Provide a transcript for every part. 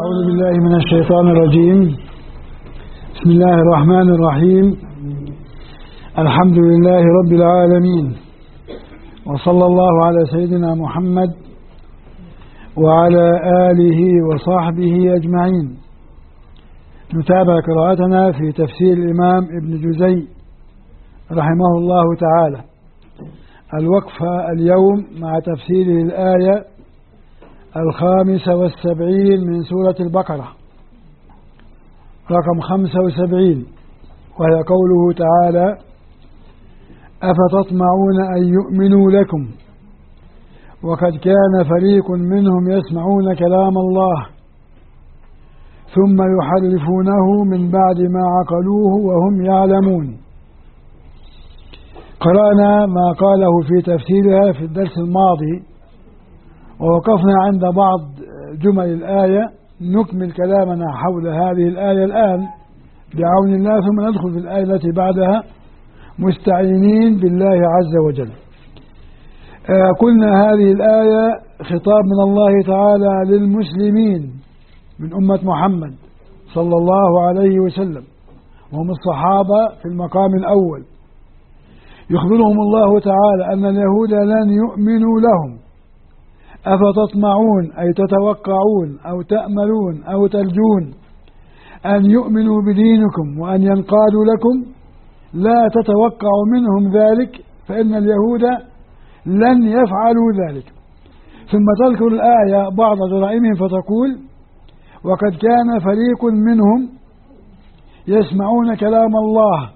أعوذ بالله من الشيطان الرجيم. بسم الله الرحمن الرحيم. الحمد لله رب العالمين، وصلى الله على سيدنا محمد وعلى آله وصحبه أجمعين. نتابع قراءتنا في تفسير الإمام ابن جزي رحمه الله تعالى. الوقفة اليوم مع تفسير الآية 75 من سورة البقرة رقم 75، وهي قوله تعالى: أفتطمعون أن يؤمنوا لكم وقد كان فريق منهم يسمعون كلام الله ثم يحرفونه من بعد ما عقلوه وهم يعلمون. قرأنا ما قاله في تفسيرها في الدرس الماضي، ووقفنا عند بعض جمل الآية. نكمل كلامنا حول هذه الآية الآن بعون الله، ثم ندخل في الآية التي بعدها مستعينين بالله عز وجل. قلنا هذه الآية خطاب من الله تعالى للمسلمين من أمة محمد صلى الله عليه وسلم، وهم الصحابة في المقام الأول. يخبرهم الله تعالى أن اليهود لن يؤمنوا لهم. أفتطمعون أي تتوقعون أو تأملون أو ترجون أن يؤمنوا بدينكم وأن ينقادوا لكم؟ لا تتوقعوا منهم ذلك، فإن اليهود لن يفعلوا ذلك. ثم تذكر الآية بعض جرائمهم فتقول: وقد كان فريق منهم يسمعون كلام الله.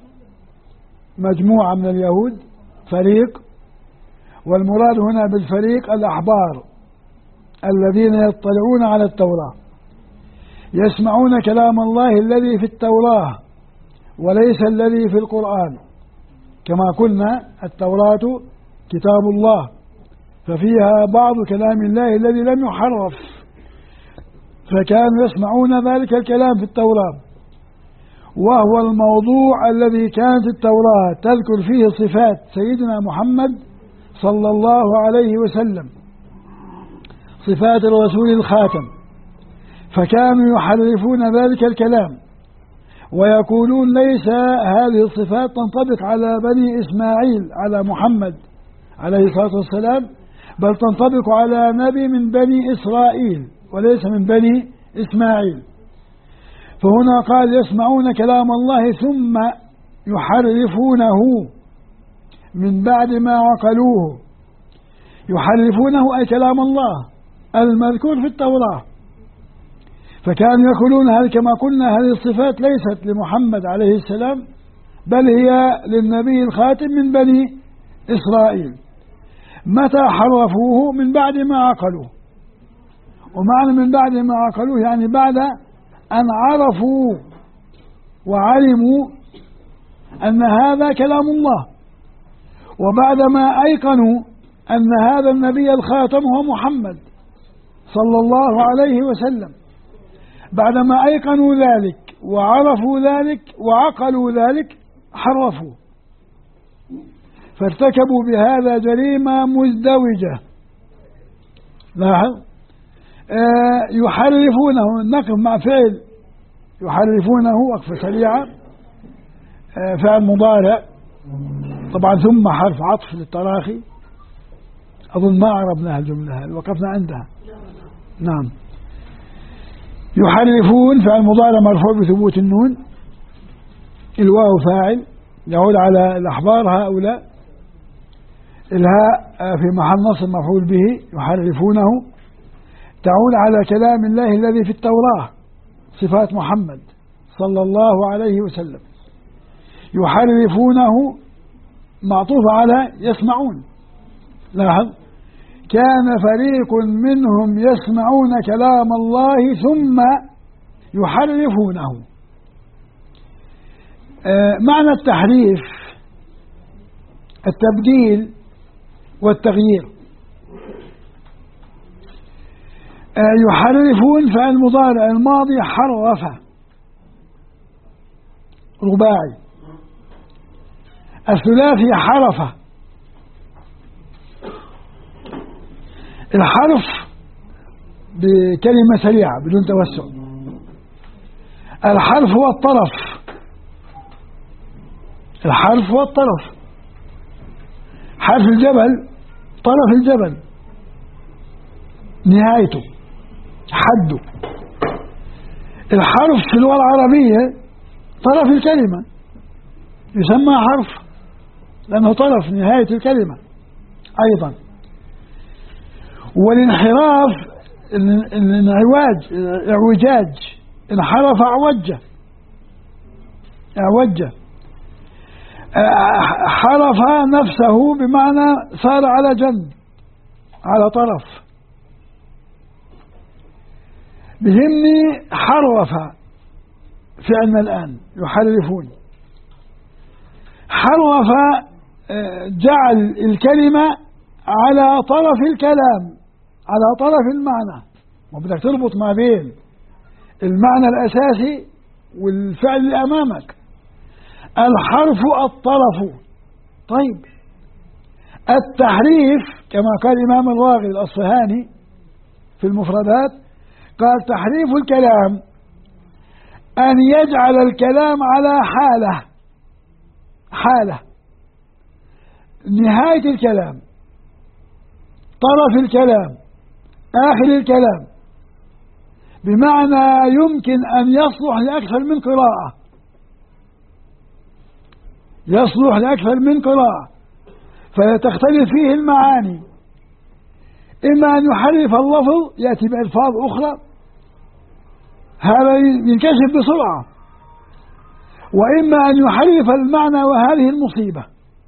مجموعة من اليهود فريق، والمراد هنا بالفريق الأحبار الذين يطلعون على التوراة، يسمعون كلام الله الذي في التوراة وليس الذي في القرآن. كما قلنا التوراة كتاب الله، ففيها بعض كلام الله الذي لم يحرف، فكانوا يسمعون ذلك الكلام في التوراة، وهو الموضوع الذي كانت التوراة تذكر فيه صفات سيدنا محمد صلى الله عليه وسلم، صفات الرسول الخاتم. فكانوا يحرفون ذلك الكلام ويقولون ليس هذه الصفات تنطبق على بني إسماعيل، على محمد عليه الصلاة والسلام، بل تنطبق على نبي من بني إسرائيل وليس من بني إسماعيل. فهنا قال: يسمعون كلام الله ثم يحرفونه من بعد ما عقلوه. يحرفونه أي كلام الله المذكور في التوراة. فكانوا يقولون هذه، كما قلنا، هذه الصفات ليست لمحمد عليه السلام، بل هي للنبي الخاتم من بني إسرائيل. متى حرفوه؟ من بعد ما عقلوه. ومعنى من بعد ما عقلوه يعني بعد أن عرفوا وعلموا أن هذا كلام الله، وبعدما أيقنوا أن هذا النبي الخاتم هو محمد صلى الله عليه وسلم. بعدما أيقنوا ذلك وعرفوا ذلك وعقلوا ذلك حرفوا، فارتكبوا بهذا جريمة مزدوجة. لاحظ، يحرفونه، نقف مع فعل يحرفونه وقفة سريعة، فعل مضارع طبعا ثم حرف عطف للتراخي. أظن ما عرفناها الجملة، وقفنا عندها. نعم. يحرفون فعل مضارع مرفوع بثبوت النون، الواو فاعل يعود على الأحبار هؤلاء، الهاء في محل نصب مفعول به. يحرفونه تعود على كلام الله الذي في التوراة، صفات محمد صلى الله عليه وسلم. يحرفونه معطوف على يسمعون. لاحظ: كان فريق منهم يسمعون كلام الله ثم يحرفونه. معنى التحريف التبديل والتغيير. يحرفون فعل مضارع الماضي حرف رباعي، الثلاثي حرف. الحرف بكلمة سريعة بدون توسع. الحرف والطرف. الحرف والطرف، حرف الجبل، طرف الجبل، نهايته، حده. الحرف في اللغة العربية طرف الكلمة يسمى حرف لأنه طرف نهاية الكلمة أيضا. والانحراف الانعواج، اعوجاج، انحرف أعوجه، أعوجه، حرف نفسه بمعنى صار على جنب، على طرف. بهمني حرف فعلنا الآن يحرفون. حرف جعل الكلمة على طرف الكلام، على طرف المعنى، وبدك تربط ما بين المعنى الأساسي والفعل اللي أمامك. الحرف الطرف. طيب التحريف كما قال الإمام الراغب الأصفهاني في المفردات، قال تحريف الكلام أن يجعل الكلام على حالة، حالة، نهاية الكلام، طرف الكلام، آخر الكلام، بمعنى يمكن أن يصلح لأكثر من قراءة، يصلح لأكثر من قراءة، فتختلف فيه المعاني. إما أن يحرف اللفظ يأتي بألفاظ أخرى، هذا ينكشف بسرعة، وإما أن يحرف المعنى، وهذه المصيبة.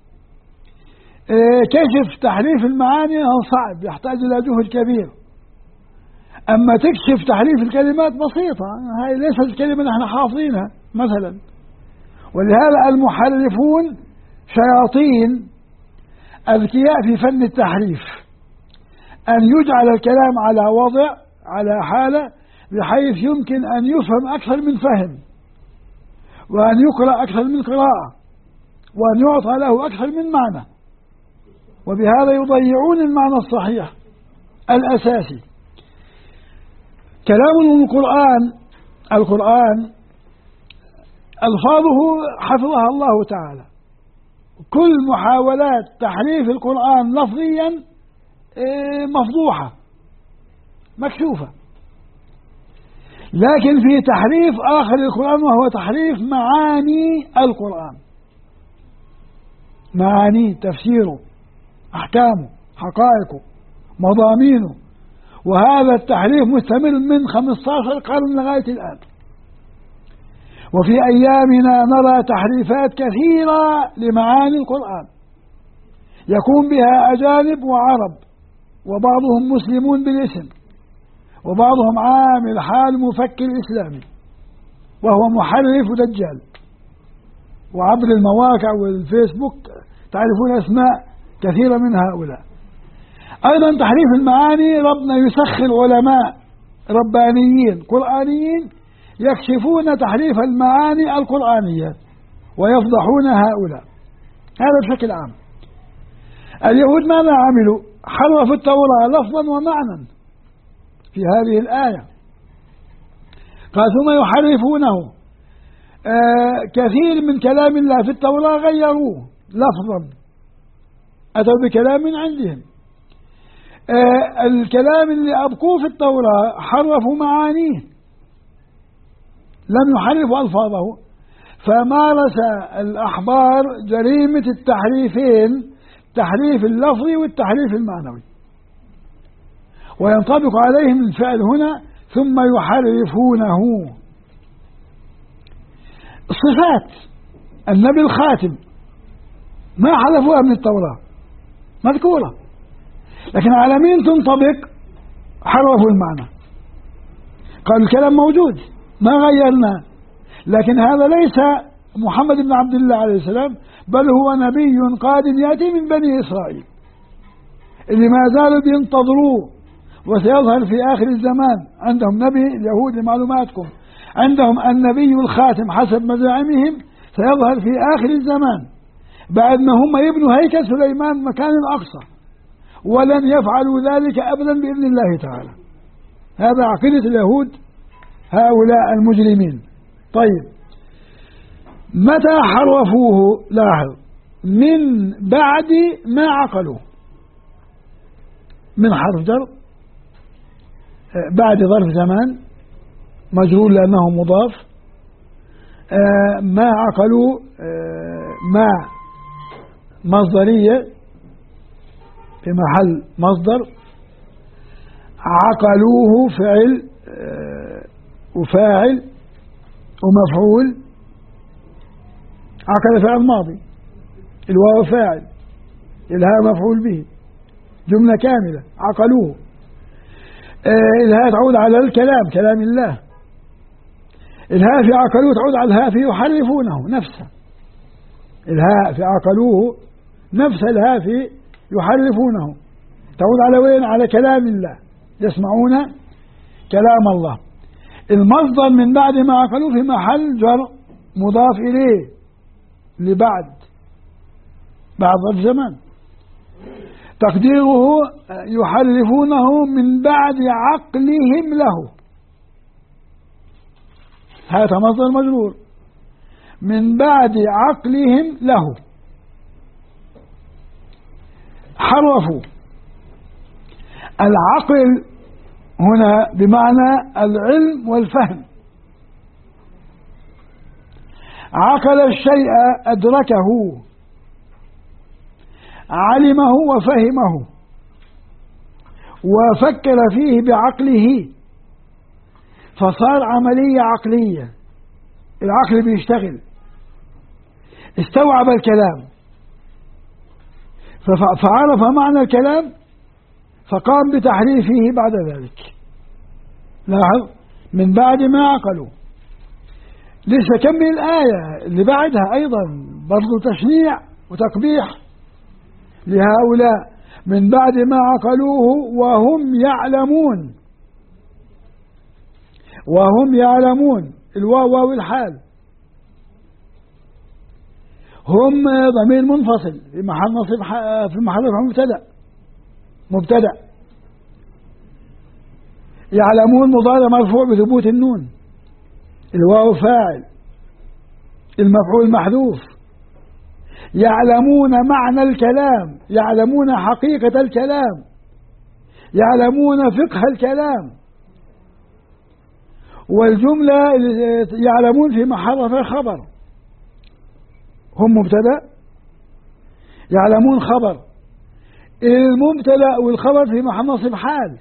كشف تحريف المعاني صعب، يحتاج إلى جهد كبير. أما تكشف تحريف الكلمات بسيطة، هاي ليست الكلمة نحن حافظينها مثلا. ولهذا المحرفون شياطين أذكياء في فن التحريف، أن يجعل الكلام على وضع، على حالة، بحيث يمكن أن يفهم أكثر من فهم، وأن يقرأ أكثر من قراءة، وأن يعطى له أكثر من معنى، وبهذا يضيعون المعنى الصحيح الأساسي. كلام القرآن، القرآن ألفاظه حفظها الله تعالى. كل محاولات تحريف القرآن لفظيا مفضوحة مكشوفة. لكن في تحريف آخر القرآن، وهو تحريف معاني القرآن، معاني، تفسيره، أحكامه، حقائقه، مضامينه. وهذا التحريف مستمر من 15 قرن لغاية الآن. وفي أيامنا نرى تحريفات كثيرة لمعاني القرآن يقوم بها أجانب وعرب، وبعضهم مسلمون بالاسم، وبعضهم عامل حال مفكر إسلامي، وهو محرف دجال. وعبر المواقع والفيسبوك تعرفون أسماء كثيرة من هؤلاء. أيضا تحريف المعاني، ربنا يسخر علماء ربانيين قرآنيين يكشفون تحريف المعاني القرآنية ويفضحون هؤلاء. هذا بشكل عام. اليهود ماذا عملوا؟ حرفوا التوراة لفظا ومعنى في هذه الآية. قال ثم يحرفونه، كثير من كلام الله في التوراة غيروه لفظا، أتوا بكلام من عندهم. الكلام اللي أبقوه في التوراة حرفوا معانيه، لم يحرفوا ألفاظه. فمارس الأحبار جريمة التحريفين، التحريف اللفظي والتحريف المعنوي، وينطبق عليهم الفعل هنا ثم يحرفونه. صفات النبي الخاتم ما حذفوها من التوراة، مذكورة، لكن على مين تنطبق؟ حرفوا المعنى. قالوا الكلام موجود ما غيرناه، لكن هذا ليس محمد بن عبد الله عليه السلام، بل هو نبي قادم يأتي من بني إسرائيل اللي ما زالوا بينتظروه، وسيظهر في آخر الزمان. عندهم نبي اليهود لمعلوماتكم، عندهم النبي الخاتم حسب مزاعمهم سيظهر في آخر الزمان بعد ما هم يبنوا هيكل سليمان مكان الأقصى، ولن يفعلوا ذلك أبدا بإذن الله تعالى. هذا عقيدة اليهود هؤلاء المجرمين. طيب، متى حرفوه؟ لاحظ، من بعد ما عقلوه، من حرف جر بعد ظرف زمان مجرور لأنه مضاف، ما عقلوا ما مصدرية في محل مصدر، عقلوه فعل وفاعل ومفعول، عقل فعل ماضي، الواو فاعل، الهاء مفعول به، جملة كاملة، عقلوه. الهاء تعود على الكلام، كلام الله. الهاء في عقلوه تعود على الهاء في يحرفونه نفسه، الهاء في عقلوه نفس الهاء في يحرفونه، تعود على وين؟ على كلام الله، يسمعون كلام الله. المصدر من بعد ما عقلوه في محل جر مضاف إليه لبعد، بعد ظرف زمان، تقديره يحرفونه من بعد عقلهم له، هذا مصدر مجرور، من بعد عقلهم له. حرفوا. العقل هنا بمعنى العلم والفهم، عقل الشيء أدركه، علمه وفهمه وفكر فيه بعقله، فصار عملية عقلية، العقل بيشتغل، استوعب الكلام فعرف معنى الكلام فقام بتحريفه بعد ذلك. لاحظ، من بعد ما عقلوا. لسه كمل الآية اللي بعدها أيضا برضو تشنيع وتقبيح لهؤلاء، من بعد ما عقلوه وهم يعلمون، وهم يعلمون، الواو واو الحال، هم ضمير منفصل في محل نصب، في محل رفع مبتدأ. يعلمون مضارع مرفوع بثبوت النون، الواو فاعل، المفعول محذوف. يعلمون معنى الكلام، يعلمون حقيقة الكلام، يعلمون فقه الكلام. والجملة يعلمون في محل رفع خبر، هم مبتدأ، يعلمون خبر، المبتدأ والخبر في محل نصب حال،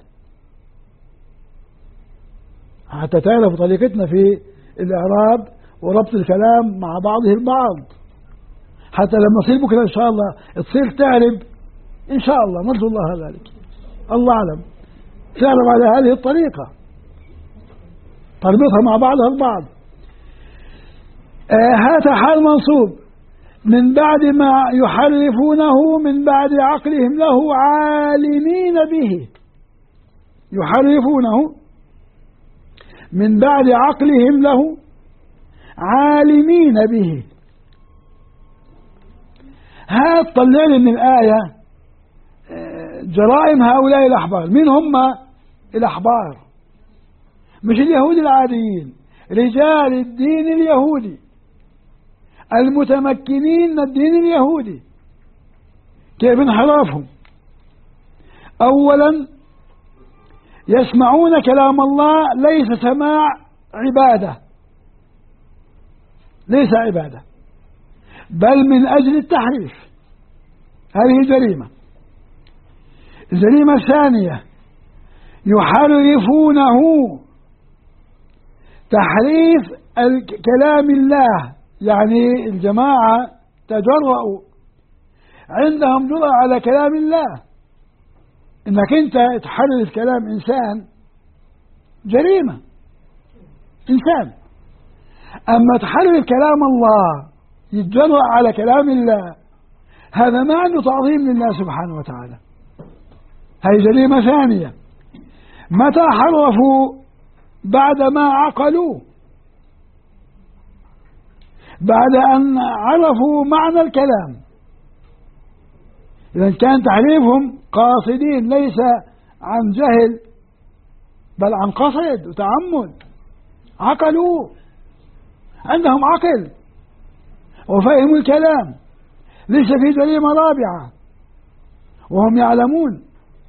حتى تعرف طريقتنا في الإعراب وربط الكلام مع بعضه البعض، حتى لما تصير بكرة إن شاء الله تصير تعرف إن شاء الله، نرجو الله ذلك، الله أعلم، تعرف على هذه الطريقة، تربطها مع بعضها البعض. هذا حال منصوب، من بعد ما يحرفونه من بعد عقلهم له عالمين به، يحرفونه من بعد عقلهم له عالمين به. هذا طلع لي من الآية جرائم هؤلاء الأحبار. من هم الأحبار؟ مش اليهود العاديين، رجال الدين اليهودي المتمكنين من الدين اليهودي. كيف انحرافهم؟ أولا يسمعون كلام الله ليس سماع عبادة، ليس عبادة، بل من أجل التحريف، هذه جريمة. الجريمة الثانية يحرفونه تحريف كلام الله، يعني الجماعة تجرؤوا، عندهم جرأة على كلام الله، انك انت تحرف كلام انسان جريمة، انسان. اما تحرف كلام الله يتجرأ على كلام الله، هذا ما عنده تعظيم لله سبحانه وتعالى، هذه جريمة ثانية. متى حرفوا؟ بعد ما عقلوا، بعد أن عرفوا معنى الكلام. إذا كان تحريفهم قاصدين، ليس عن جهل بل عن قصد وتعمد، عقلوا عندهم عقل وفهموا الكلام، ليس في جريمة رابعة، وهم يعلمون.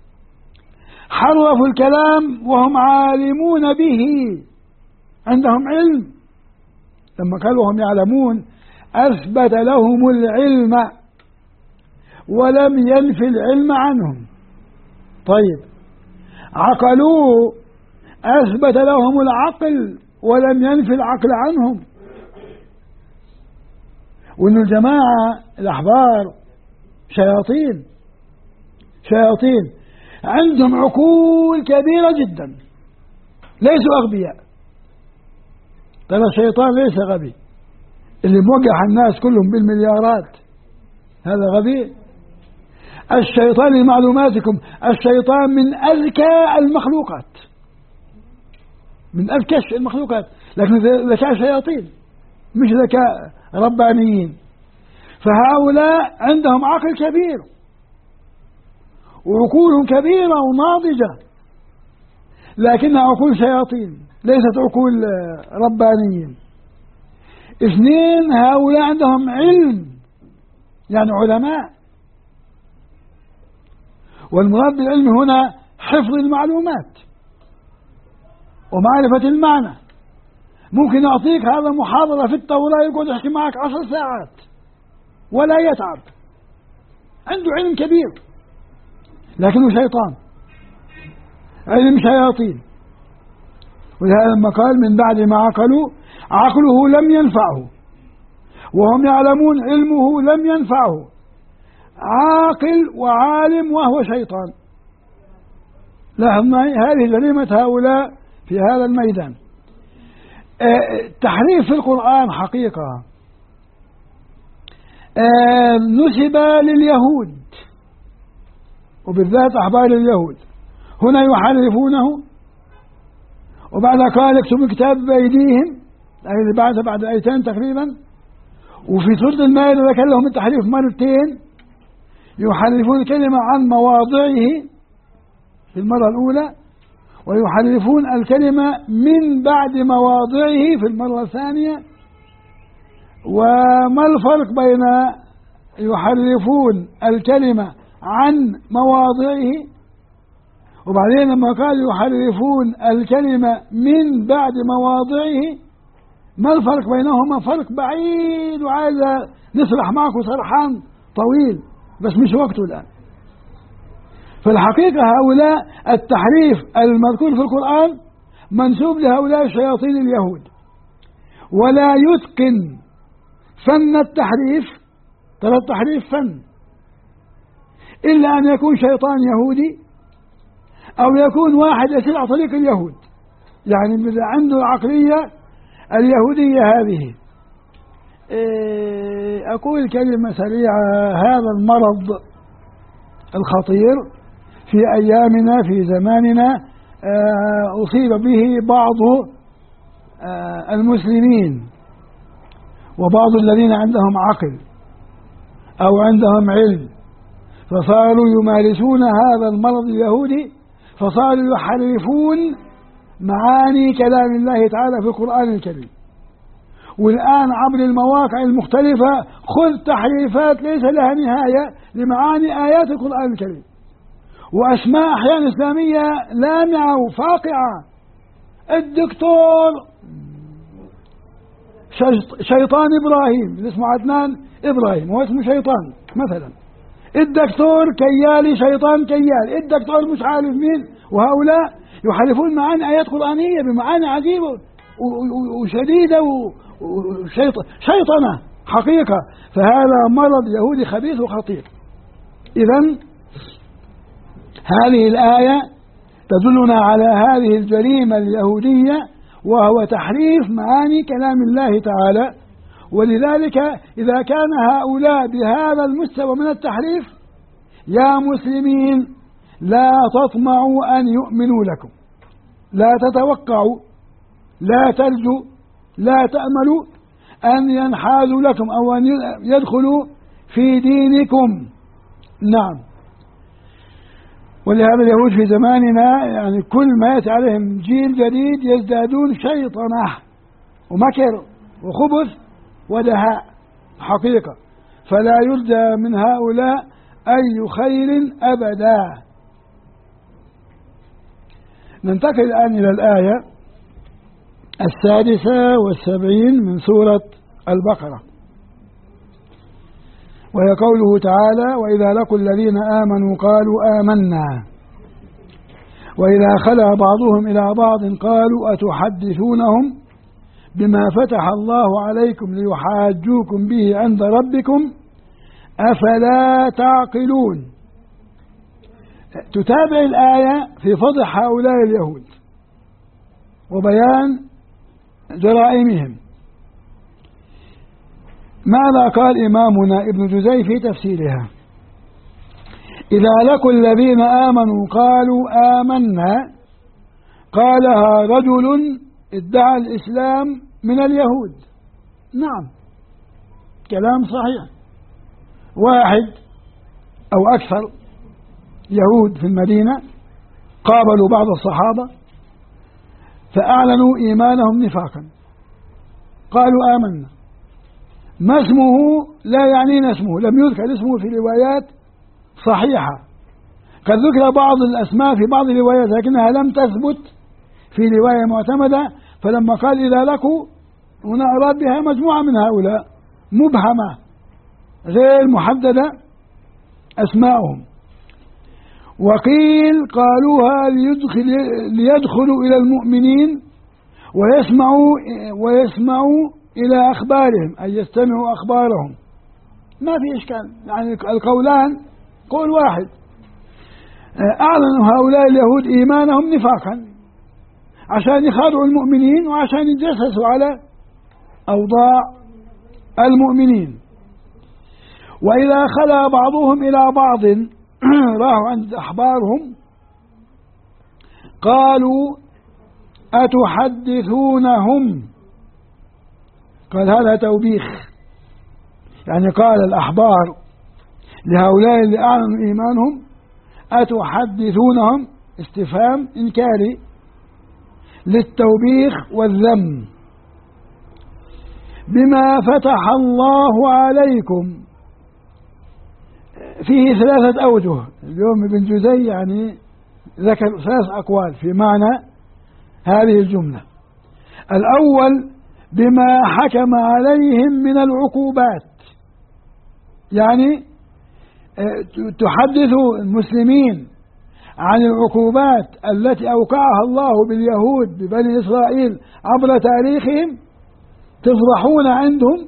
حرفوا الكلام وهم عالمون به، عندهم علم. لما قالوا وهم يعلمون أثبت لهم العلم ولم ينفي العلم عنهم. طيب، عقلوا أثبت لهم العقل ولم ينفي العقل عنهم. وإن الجماعة الأحبار شياطين عندهم عقول كبيرة جدا، ليسوا أغبياء. ترى الشيطان ليس غبي، اللي موقع الناس كلهم بالمليارات هذا غبي. الشيطان لمعلوماتكم الشيطان من أذكى المخلوقات، من أذكى المخلوقات، لكن ذكاء شياطين مش ذكاء ربانيين. فهؤلاء عندهم عقل كبير وعقولهم كبيرة وناضجة، لكنها عقول شياطين ليست عقول ربانيين. اثنين، هؤلاء عندهم علم، يعني علماء. والمراد بالعلم هنا حفظ المعلومات ومعرفة المعنى. ممكن أعطيك هذا محاضرة في التوراة يقعد يحكي معك 10 ساعات ولا يتعب، عنده علم كبير لكنه شيطان، علم شياطين. ولهذا لما قال من بعد ما عقلوا، عقله لم ينفعه وهم يعلمون علمه لم ينفعه، عاقل وعالم وهو شيطان. لاحظنا هذه جريمة هؤلاء في هذا الميدان. التحريف في القرآن حقيقة نسب لليهود وبالذات أحبار اليهود، هنا يحرفونه وبعد قال اكتبوا الكتاب بأيديهم، اللي بعد آيتين تقريبا. وفي سورة المائدة ذكر لهم التحريف مرتين، يحرفون الكلمة عن مواضعه في المرة الأولى، ويحرفون الكلمة من بعد مواضعه في المرة الثانية. وما الفرق بين يحرفون الكلمة عن مواضعه وبعدين لما قال يحرفون الكلمة من بعد مواضعه؟ ما الفرق بينهما؟ فرق بعيد، وعايز نسرح معكم سرحان طويل بس مش وقته الآن. فالحقيقة هؤلاء التحريف المذكور في القرآن منسوب لهؤلاء شياطين اليهود، ولا يتقن فن التحريف، ترى التحريف فن، إلا أن يكون شيطان يهودي أو يكون واحد يسير على طريق اليهود، يعني إذا عنده العقلية اليهودية هذه. أقول كلمة سريعة. هذا المرض الخطير في أيامنا في زماننا أصيب به بعض المسلمين وبعض الذين عندهم عقل أو عندهم علم، فصاروا يمارسون هذا المرض اليهودي، فصاروا يحرفون معاني كلام الله تعالى في القرآن الكريم. والآن عبر المواقع المختلفة خذ تحريفات ليس لها نهاية لمعاني آيات القرآن الكريم، وأسماء أحيان إسلامية لامعة وفاقعة. الدكتور شيطان إبراهيم اللي اسمه عدنان إبراهيم هو اسمه شيطان مثلا، الدكتور كيالي شيطان كيالي، الدكتور مش عارف مين. وهؤلاء يحرفون معاني آيات قرآنية بمعاني عجيبة وشديدة وشيطنة حقيقة. فهذا مرض يهودي خبيث وخطير. إذن هذه الآية تدلنا على هذه الجريمة اليهودية، وهو تحريف معاني كلام الله تعالى. ولذلك إذا كان هؤلاء بهذا المستوى من التحريف، يا مسلمين لا تطمعوا أن يؤمنوا لكم، لا تتوقعوا، لا ترجوا، لا تأملوا أن ينحازوا لكم أو أن يدخلوا في دينكم. نعم. ولهذا اليهود في زماننا يعني كل ما يأتي عليهم جيل جديد يزدادون شيطنة ومكر وخبث ودهاء حقيقة، فلا يرجى من هؤلاء أي خير أبدا. ننتقل الآن إلى الآية 76 من سورة البقرة، وهي قوله تعالى: وإذا لقوا الذين آمنوا قالوا آمنا وإذا خلا بعضهم إلى بعض قالوا أتحدثونهم بما فتح الله عليكم ليحاجوكم به عند ربكم أفلا تعقلون. تتابع الآية في فضح هؤلاء اليهود وبيان جرائمهم. ماذا قال إمامنا ابن جزي في تفسيرها؟ إذا لقوا الذين آمنوا قالوا آمنا، قالها رجل ادعى الإسلام من اليهود. نعم، كلام صحيح. واحد أو أكثر يهود في المدينة قابلوا بعض الصحابة فأعلنوا إيمانهم نفاقا، قالوا آمنا. ما اسمه لا يعنينا اسمه، لم يذكر اسمه في روايات صحيحة، قد ذكر بعض الأسماء في بعض الروايات لكنها لم تثبت في رواية معتمدة. فلما قال إذا لقوا، هنا أراد بها مجموعة من هؤلاء مبهمة غير محددة أسماءهم. وقيل قالوها ليدخلوا إلى المؤمنين ويسمعوا إلى أخبارهم، أي يستمعوا أخبارهم. ما في إشكال، يعني القولان قول واحد. أعلنوا هؤلاء اليهود إيمانهم نفاقا عشان يخادعوا المؤمنين وعشان يتجسسوا على أوضاع المؤمنين. وإذا خلا بعضهم إلى بعض راحوا عند أحبارهم قالوا أتحدثونهم، قال هذا توبيخ، يعني قال الأحبار لهؤلاء اللي أعلنوا إيمانهم أتحدثونهم، استفهام إنكاري للتوبيخ والذم، بما فتح الله عليكم. فيه 3 أوجه. اليوم ابن جزي يعني ذكر 3 أقوال في معنى هذه الجملة. الأول بما حكم عليهم من العقوبات، يعني تحدث المسلمين عن العقوبات التي أوقعها الله باليهود ببني إسرائيل عبر تاريخهم، تفضحون عندهم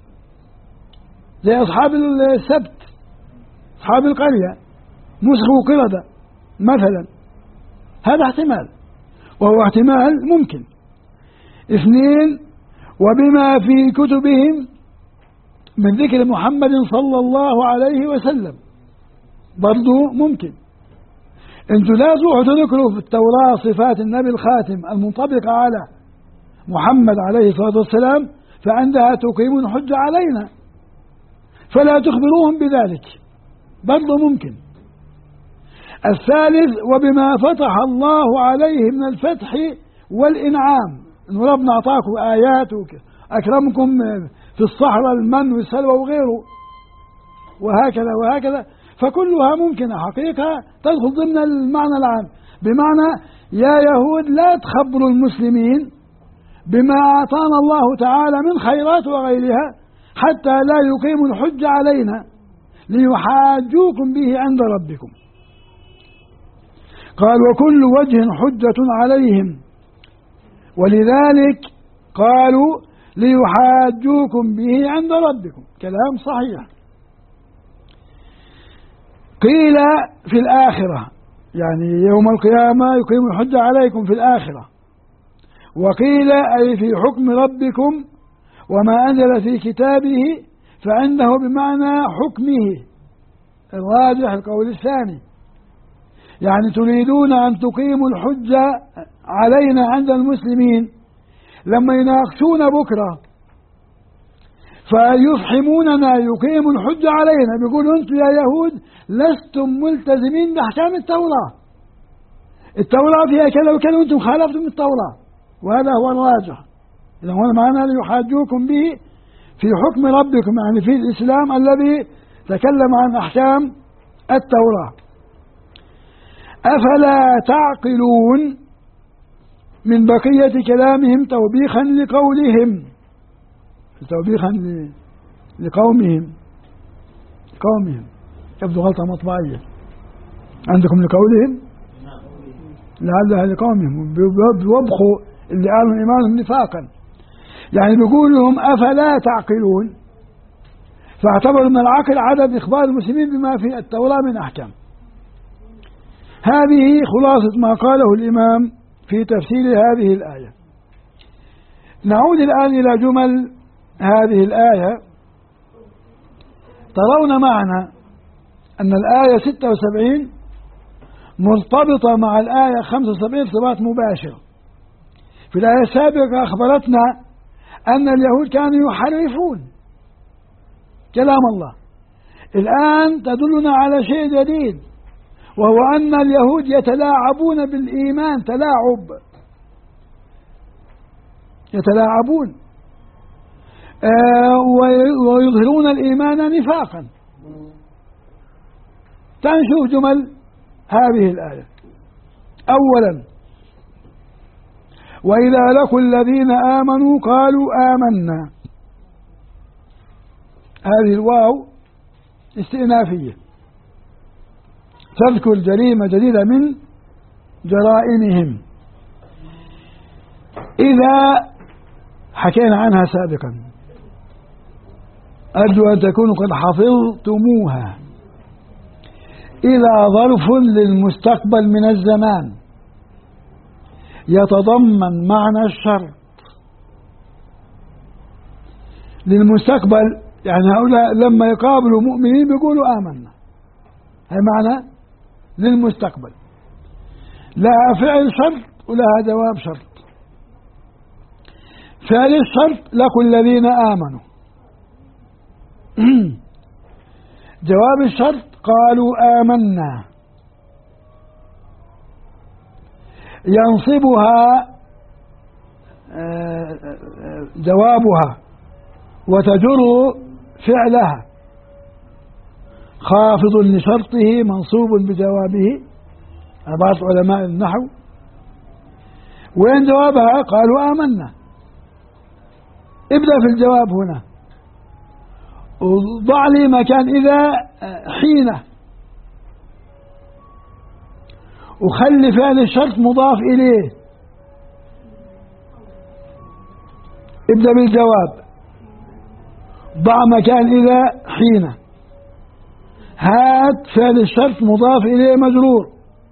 زي أصحاب السبت، أصحاب القرية مسخوا قردة مثلا. هذا احتمال، وهو احتمال ممكن. 2 وبما في كتبهم من ذكر محمد صلى الله عليه وسلم، برضو ممكن. انتوا لا تروحوا تذكروا في التوراة صفات النبي الخاتم المنطبقة على محمد عليه الصلاة والسلام فعندها تقيمون الحجة علينا، فلا تخبروهم بذلك، برضو ممكن. 3 وبما فتح الله عليه من الفتح والإنعام، إن ربنا أعطاكم آيات أكرمكم في الصحراء المن والسلوى وغيره، وهكذا وهكذا. فكلها ممكنة حقيقة تدخل ضمن المعنى العام، بمعنى يا يهود لا تخبروا المسلمين بما أعطانا الله تعالى من خيرات وغيرها حتى لا يقيموا الحجة علينا ليحاجوكم به عند ربكم. قال وكل وجه حجة عليهم، ولذلك قالوا ليحاجوكم به عند ربكم. كلام صحيح. قيل في الآخرة، يعني يوم القيامة يقيم الحجة عليكم في الآخرة. وقيل أي في حكم ربكم وما أنزل في كتابه، فعنده بمعنى حكمه، الراجح القول الثاني. يعني تريدون أن تقيموا الحجة علينا عند المسلمين لما يناقشون بكرة فيفحموننا يقيموا الحجة علينا، بيقولوا أنتم يا يهود لستم ملتزمين بأحكام التوراة، التوراة فيها كذا وكذا وأنتم خالفتم التوراة، وهذا هو الراجح. إذا هو معنى ليحاجوكم به في حكم ربكم، يعني في الإسلام الذي تكلم عن أحكام التوراة. أفلا تعقلون من بقية كلامهم توبيخا لقولهم، توبيخا لقومهم يبدو غلطة مطبعية عندكم لقولهم، لعلها لقومهم بيوبخوا اللي قالوا إيمانهم نفاقا، يعني بيقول لهم أفلا تعقلون، فاعتبروا من العقل عدم إخبار المسلمين بما في التوراة من أحكام. هذه خلاصة ما قاله الإمام في تفسير هذه الآية. نعود الآن إلى جمل هذه الآية. ترون معنا أن الآية 76 مرتبطة مع الآية 75 ارتباط مباشر. في الآية السابقة أخبرتنا أن اليهود كانوا يحرفون كلام الله، الآن تدلنا على شيء جديد، وهو أن اليهود يتلاعبون بالإيمان يتلاعبون ويظهرون الإيمان نفاقا. تنشوف جمل هذه الآية. أولا: وإذا لقوا الذين آمنوا قالوا آمنا. هذه الواو استئنافية تذكر جريمة جديدة من جرائمهم. إذا حكينا عنها سابقا، أرجو أن تكونوا قد حفظتموها. إذا ظرف للمستقبل من الزمان يتضمن معنى الشرط. للمستقبل يعني هؤلاء لما يقابلوا مؤمنين بيقولوا آمنا، هي معنى للمستقبل، لها فعل شرط ولها جواب شرط. فعل الشرط: لقوا الذين آمنوا. جواب الشرط: قالوا آمنا. ينصبها جوابها وتجر فعلها، خافض لشرطه منصوب بجوابه، بعض علماء النحو. وين جوابها؟ قالوا آمنا. ابدأ في الجواب هنا، وضع لي مكان إذا حين، وخلي فعل الشرط مضاف إليه. ابدأ بالجواب، ضع مكان إذا حين، هات فعل الشرط مضاف إليه مجرور.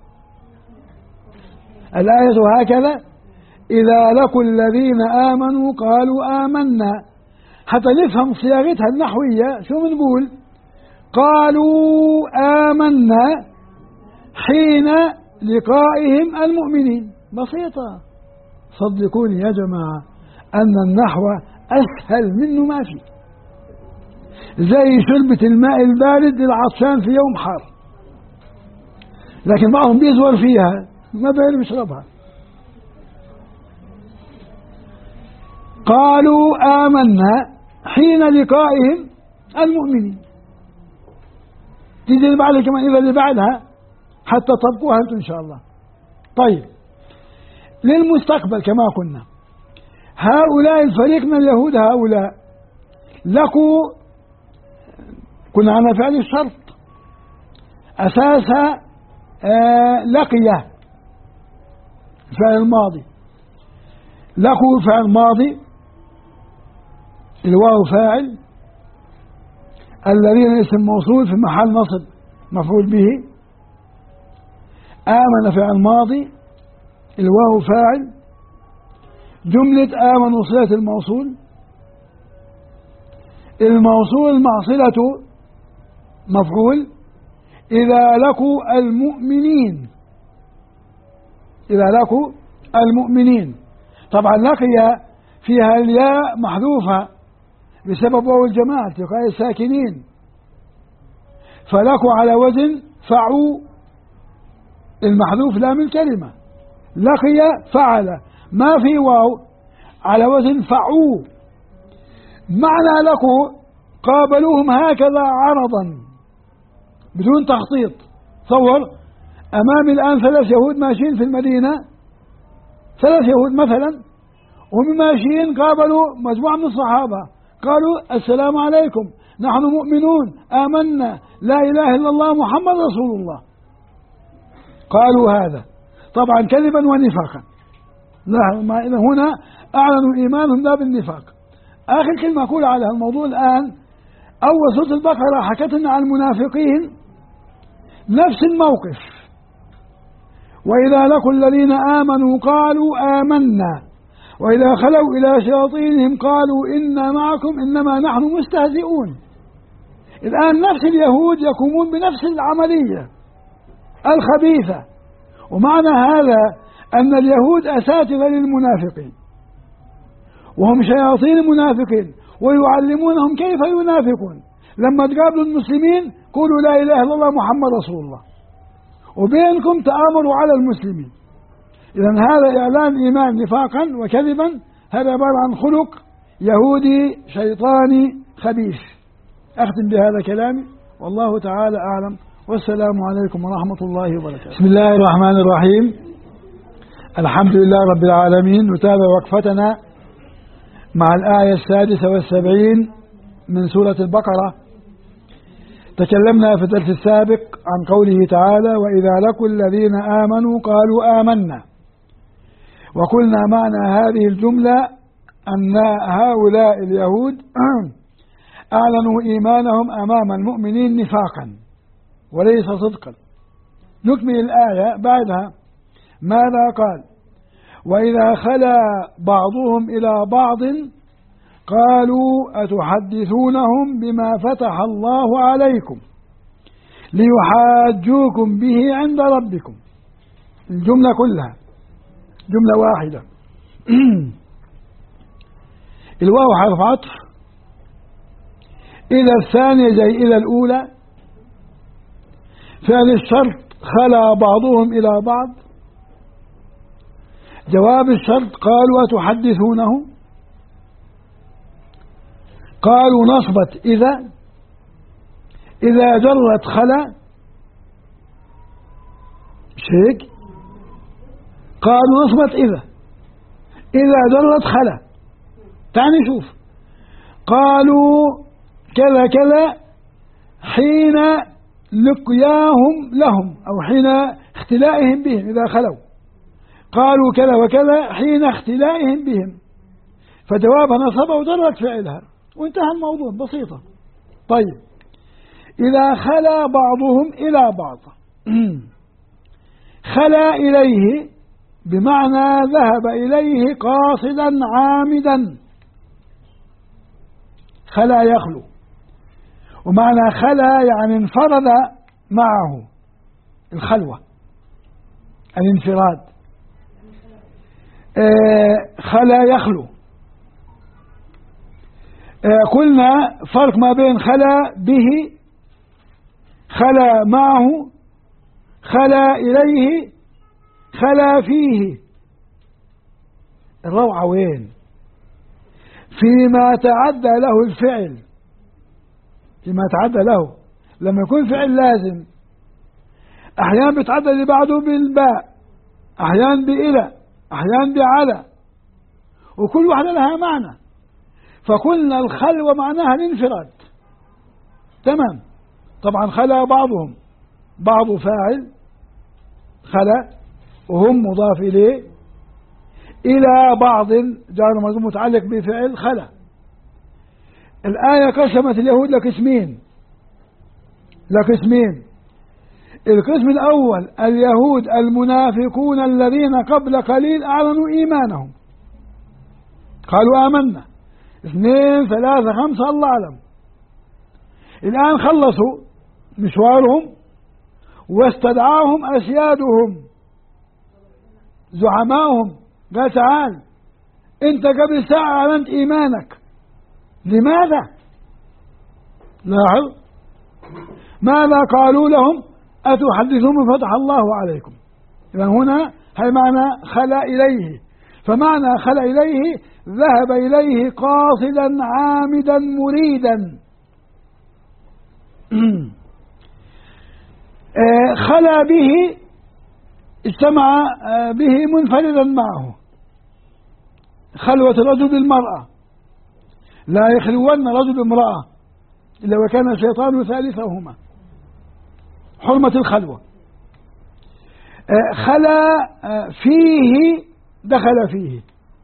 الآية هكذا: إذا لقوا الذين آمنوا قالوا آمنا. حتى نفهم صياغتها النحوية شو بنقول؟ قالوا آمنا حين لقائهم المؤمنين. بسيطة، صدقوني يا جماعة أن النحو أسهل منه ما في، زي شربة الماء البارد للعطشان في يوم حار، لكن بعضهم بيزور فيها ما بيعرف يشربها. قالوا آمنا حين لقائهم المؤمنين. تيجي اللي بعدها كمان إذا اللي بعدها حتى تطبقوها أنتم إن شاء الله. طيب، للمستقبل كما قلنا، هؤلاء الفريق من اليهود هؤلاء لقوا، كنا عنا فعل الشرط أساسها لقيه فعل الماضي، لقوا فعل ماضي، الواو فاعل، الذين اسم موصول في محل نصب مفعول به، آمن فعل ماضي، الواو فاعل، جملة آمن صلة الموصول، الموصول مع صلته مفعول. إذا لقوا المؤمنين، إذا لقوا المؤمنين، طبعا لقي فيها الياء محذوفة بسبب واو الجماعة التقاء الساكنين، فلقوا على وزن فعوا، المحذوف لام الكلمة. لقي فعل، ما في واو، على وزن فعوا، معنى لكوا قابلوهم هكذا عرضا بدون تخطيط. تصور أمامي الآن 3 يهود ماشيين في المدينة، 3 يهود مثلا، وهم ماشيين قابلوا مجموعة من الصحابة قالوا السلام عليكم، نحن مؤمنون آمنا لا إله إلا الله محمد رسول الله. قالوا هذا طبعا كذبا ونفاقا، هنا أعلنوا إيمانهم لا بالنفاق. آخر كلمة أقول على الموضوع الآن، أول سورة البقرة حكت لنا عن المنافقين نفس الموقف، وإذا لقوا الذين آمنوا قالوا آمنا وإذا خلوا إلى شياطينهم قالوا إنا معكم إنما نحن مستهزئون. الآن نفس اليهود يقومون بنفس العملية الخبيثة، ومعنى هذا أن اليهود أساتذة للمنافقين وهم شياطين المنافقين ويعلمونهم كيف ينافقون. لما تقابلوا المسلمين قولوا لا إله إلا الله محمد رسول الله، وبينكم تآمروا على المسلمين. إذن هذا إعلان إيمان نفاقا وكذبا، هذا عبارة عن خلق يهودي شيطاني خبيث. أختم بهذا كلامي، والله تعالى أعلم، والسلام عليكم ورحمة الله وبركاته. بسم الله الرحمن الرحيم، الحمد لله رب العالمين. نتابع وقفتنا مع الآية 76 من سورة البقرة. تكلمنا في الدرس السابق عن قوله تعالى وإذا لقوا الذين آمنوا قالوا آمنا، وقلنا معنى هذه الجملة أن هؤلاء اليهود أعلنوا إيمانهم أمام المؤمنين نفاقا وليس صدقا. نكمل الآية بعدها، ماذا قال؟ وإذا خلا بعضهم إلى بعض قالوا أتحدثونهم بما فتح الله عليكم ليحاجوكم به عند ربكم. الجملة كلها جملة واحدة. الواو حرف عطف، إذا الثانية زي إذا الأولى، فعل الشرط خلا بعضهم إلى بعض، جواب الشرط قالوا أتحدثونه، قالوا نصبت إذا جرت خلا شيك، قالوا نصبت إذا جرت خلا. تعني شوف، قالوا كذا كذا حين لقياهم لهم أو حين اختلائهم بهم إذا خلوا، قالوا كذا وكذا حين اختلائهم بهم، فجوابها نصبها وجرت فعلها وانتهى الموضوع، بسيطة. طيب، إذا خلا بعضهم إلى بعض، خلا إليه بمعنى ذهب إليه قاصدا عامدا، خلا يخلو، ومعنى خلا يعني انفرد معه، الخلوة الانفراد. خلا يخلو. قلنا فرق ما بين خلا به، خلا معه، خلا إليه، خلا فيه. الروعة وين؟ فيما تعدى له الفعل، فيما تعدى له. لما يكون فعل لازم أحيانا بيتعدى اللي بعده بالباء، أحيانا بإلى، أحيانا بعلى، وكل واحدة لها معنى. فقلنا الخلوة معناها الانفراد، تمام. طبعا خلا بعضهم، بعض فاعل خلا وهم مضاف إليه، إلى بعض جار مجرور متعلق بفعل خلا. الآية قسمت اليهود لقسمين، القسم الأول اليهود المنافقون الذين قبل قليل أعلنوا إيمانهم، قالوا آمنا، 2 3 5 الله أعلم. الآن خلصوا مشوارهم واستدعاهم أسيادهم زعماؤهم، قال تعال أنت قبل ساعة أعلنت إيمانك، لماذا؟ لاحظ ماذا قالوا لهم؟ أتحدثون بفتح الله عليكم. إذا هنا هي معنى خلا إليه، فمعنى خلى إليه ذهب إليه قاصدا عامدا مريدا. خلى به اجتمع به منفردا معه، خلوة الرجل بالمرأة، لا يخلون رجل امرأة إلا وكان الشيطان ثالثهما، حرمة الخلوة. خلى فيه، دخل فيه.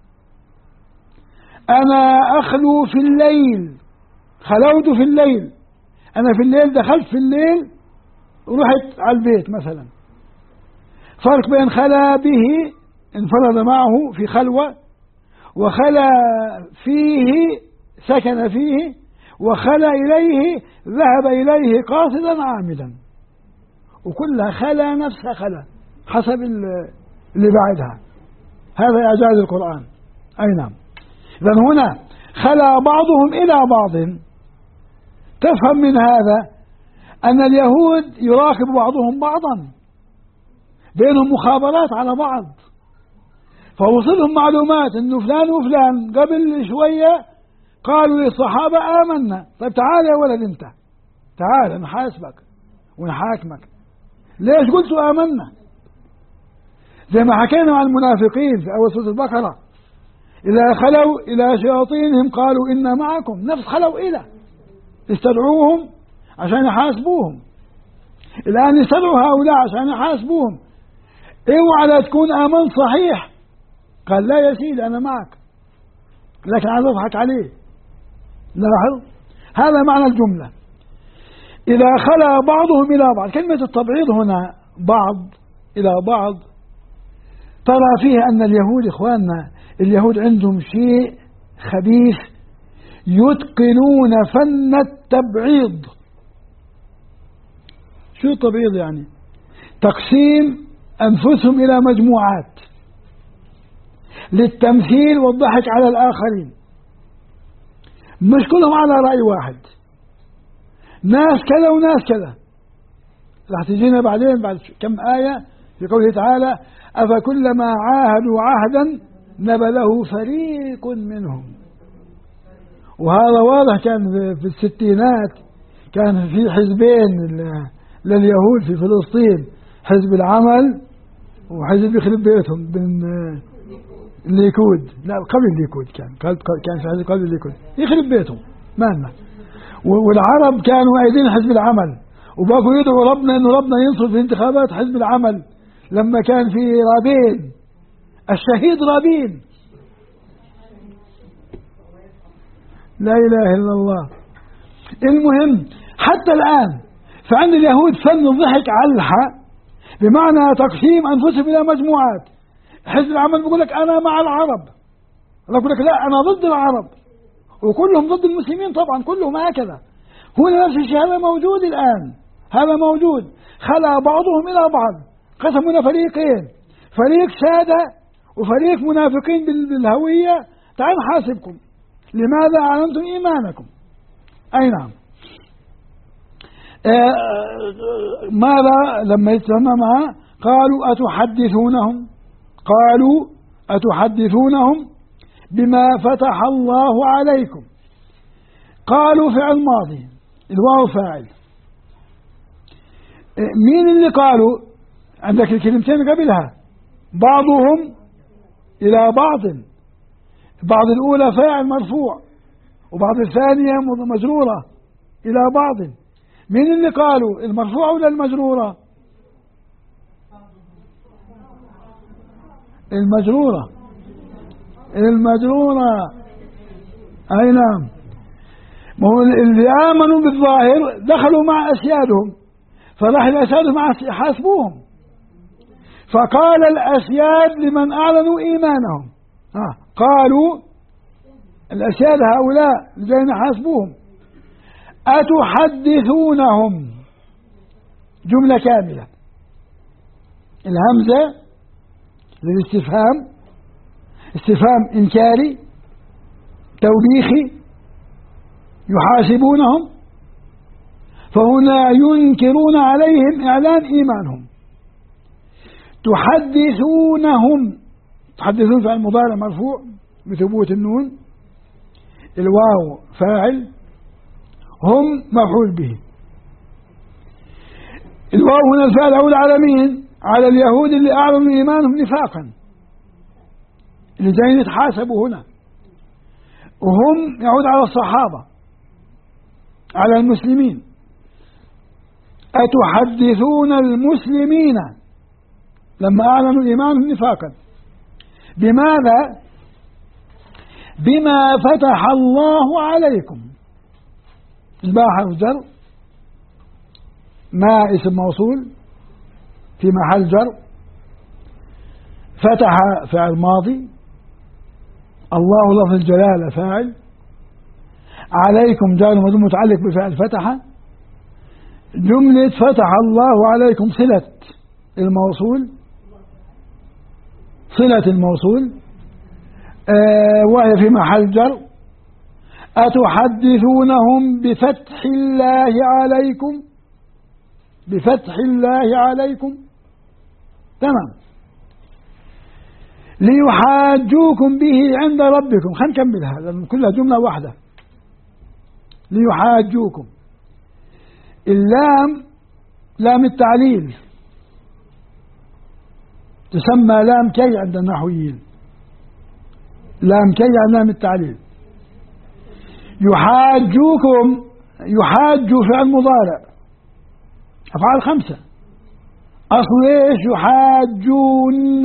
أنا أخلو في الليل، خلوت في الليل، أنا في الليل دخلت في الليل ورحت على البيت مثلا. فرق بين خلى به انفرد معه في خلوة، وخلى فيه سكن فيه، وخلى إليه ذهب إليه قاصدا عامدا، وكلها خلى نفسها خلى حسب اللي بعدها. هذا إعجاز القرآن. أي نعم. إذن هنا خلى بعضهم إلى بعض. تفهم من هذا أن اليهود يراقب بعضهم بعضا، بينهم مخابرات على بعض، فوصلهم معلومات أنه فلان وفلان قبل شوية قالوا للصحابة آمنا. طيب تعال يا ولد أنت، تعال نحاسبك ونحاكمك، ليش قلتوا آمنا؟ زي ما حكينا عن المنافقين في أول سورة البقرة، إذا خلوا إلى شياطينهم قالوا إنا معكم، نفس خلوا إلى استدعوهم عشان يحاسبوهم. الآن يستدعوا هؤلاء عشان يحاسبوهم. اوعى لا تكون آمنت صحيح. قال لا يا سيدي أنا معك، لكن عايز أضحك عليه. لاحظ هذا معنى الجملة. إذا خلا بعضهم إلى بعض، كلمة التبعيض هنا بعض إلى بعض، ترى فيه أن اليهود إخواننا اليهود عندهم شيء خبيث، يتقنون فن التبعيض. شو التبعيض يعني؟ تقسيم أنفسهم إلى مجموعات للتمثيل والضحك على الآخرين. مش كلهم على رأي واحد، ناس كذا وناس كذا. راح تجينا بعدين بعد كم آية في قوله تعالى أفكلما عاهدوا عهدا نبذه فريق منهم. وهذا واضح. كان في الستينات كان في حزبين لليهود في فلسطين، حزب العمل وحزب يخرب بيتهم بين الليكود. لا قبل الليكود كان في حزب قبل الليكود يخرب بيتهم مالنا. والعرب كانوا أيدين حزب العمل، وبقوا يدعوا ربنا إنه ربنا ينصر في انتخابات حزب العمل لما كان في رابين الشهيد رابين. لا إله إلا الله. المهم حتى الآن فعند اليهود فن الضحك على الحق، بمعنى تقسيم أنفسهم إلى مجموعات. حزب العمل بيقول لك أنا مع العرب، الله يقول لك لا أنا ضد العرب، وكلهم ضد المسلمين طبعا، كلهم هكذا. هنا نفس الشيء، هذا موجود الآن، هذا موجود. خلى بعضهم إلى بعض، قسمونا فريقين، فريق سادة وفريق منافقين بالهوية. تعال نحاسبكم، لماذا أعلنتم إيمانكم؟ أي نعم. ماذا لما يتسمى معه؟ قالوا أتحدثونهم بما فتح الله عليكم. قالوا فعل ماضي، الواو فاعل. مين اللي قالوا؟ عندك الكلمتين قبلها، بعضهم إلى بعض. بعض الأولى فاعل مرفوع، وبعض الثانية مجرورة إلى بعض. مين اللي قالوا؟ المرفوعة ولا المجرورة؟ المجرورة. أي نعم. ما هو اللي آمنوا بالظاهر دخلوا مع أسيادهم، فراح الأسياد مع حاسبوهم. فقال الأسياد لمن أعلنوا إيمانهم، قالوا الأسياد هؤلاء الذين حاسبوهم أتحدثونهم، جملة كاملة. الهمزة للاستفهام، استفهام إنكاري توبيخي، يحاسبونهم، فهنا ينكرون عليهم إعلان إيمانهم. تحدثونهم تحدثون فعل مضارع مرفوع بثبوت النون، الواو فاعل، هم مفعول به. الواو هنا الفاعل يعود على مين؟ على اليهود اللي أعلنوا إيمانهم نفاقا، اللي جايين يتحاسبوا هنا. وهم يعود على الصحابة، على المسلمين. أتحدثون المسلمين لما أعلنوا إيمانهم نفاقا بماذا؟ بما فتح الله عليكم. الباء حرف جر، ما اسم موصول في محل جر، فتح فعل ماضي، الله لفظ الجلالة فاعل، عليكم جار ومجرور متعلق بفعل فتح. جملة فتح الله عليكم صلة الموصول، صلة الموصول وهي في محل جر. أتحدثونهم بفتح الله عليكم، بفتح الله عليكم، تمام. ليحاجوكم به عند ربكم، خلينا نكملها لأن كلها جملة واحدة. ليحاجوكم، اللام لام التعليل، تسمى لام كي عند النحويين، لام كي عند لام التعليل. يحاجوكم، يحاج فعل مضارع، أفعال 5، أصل إيش؟ يحاجون،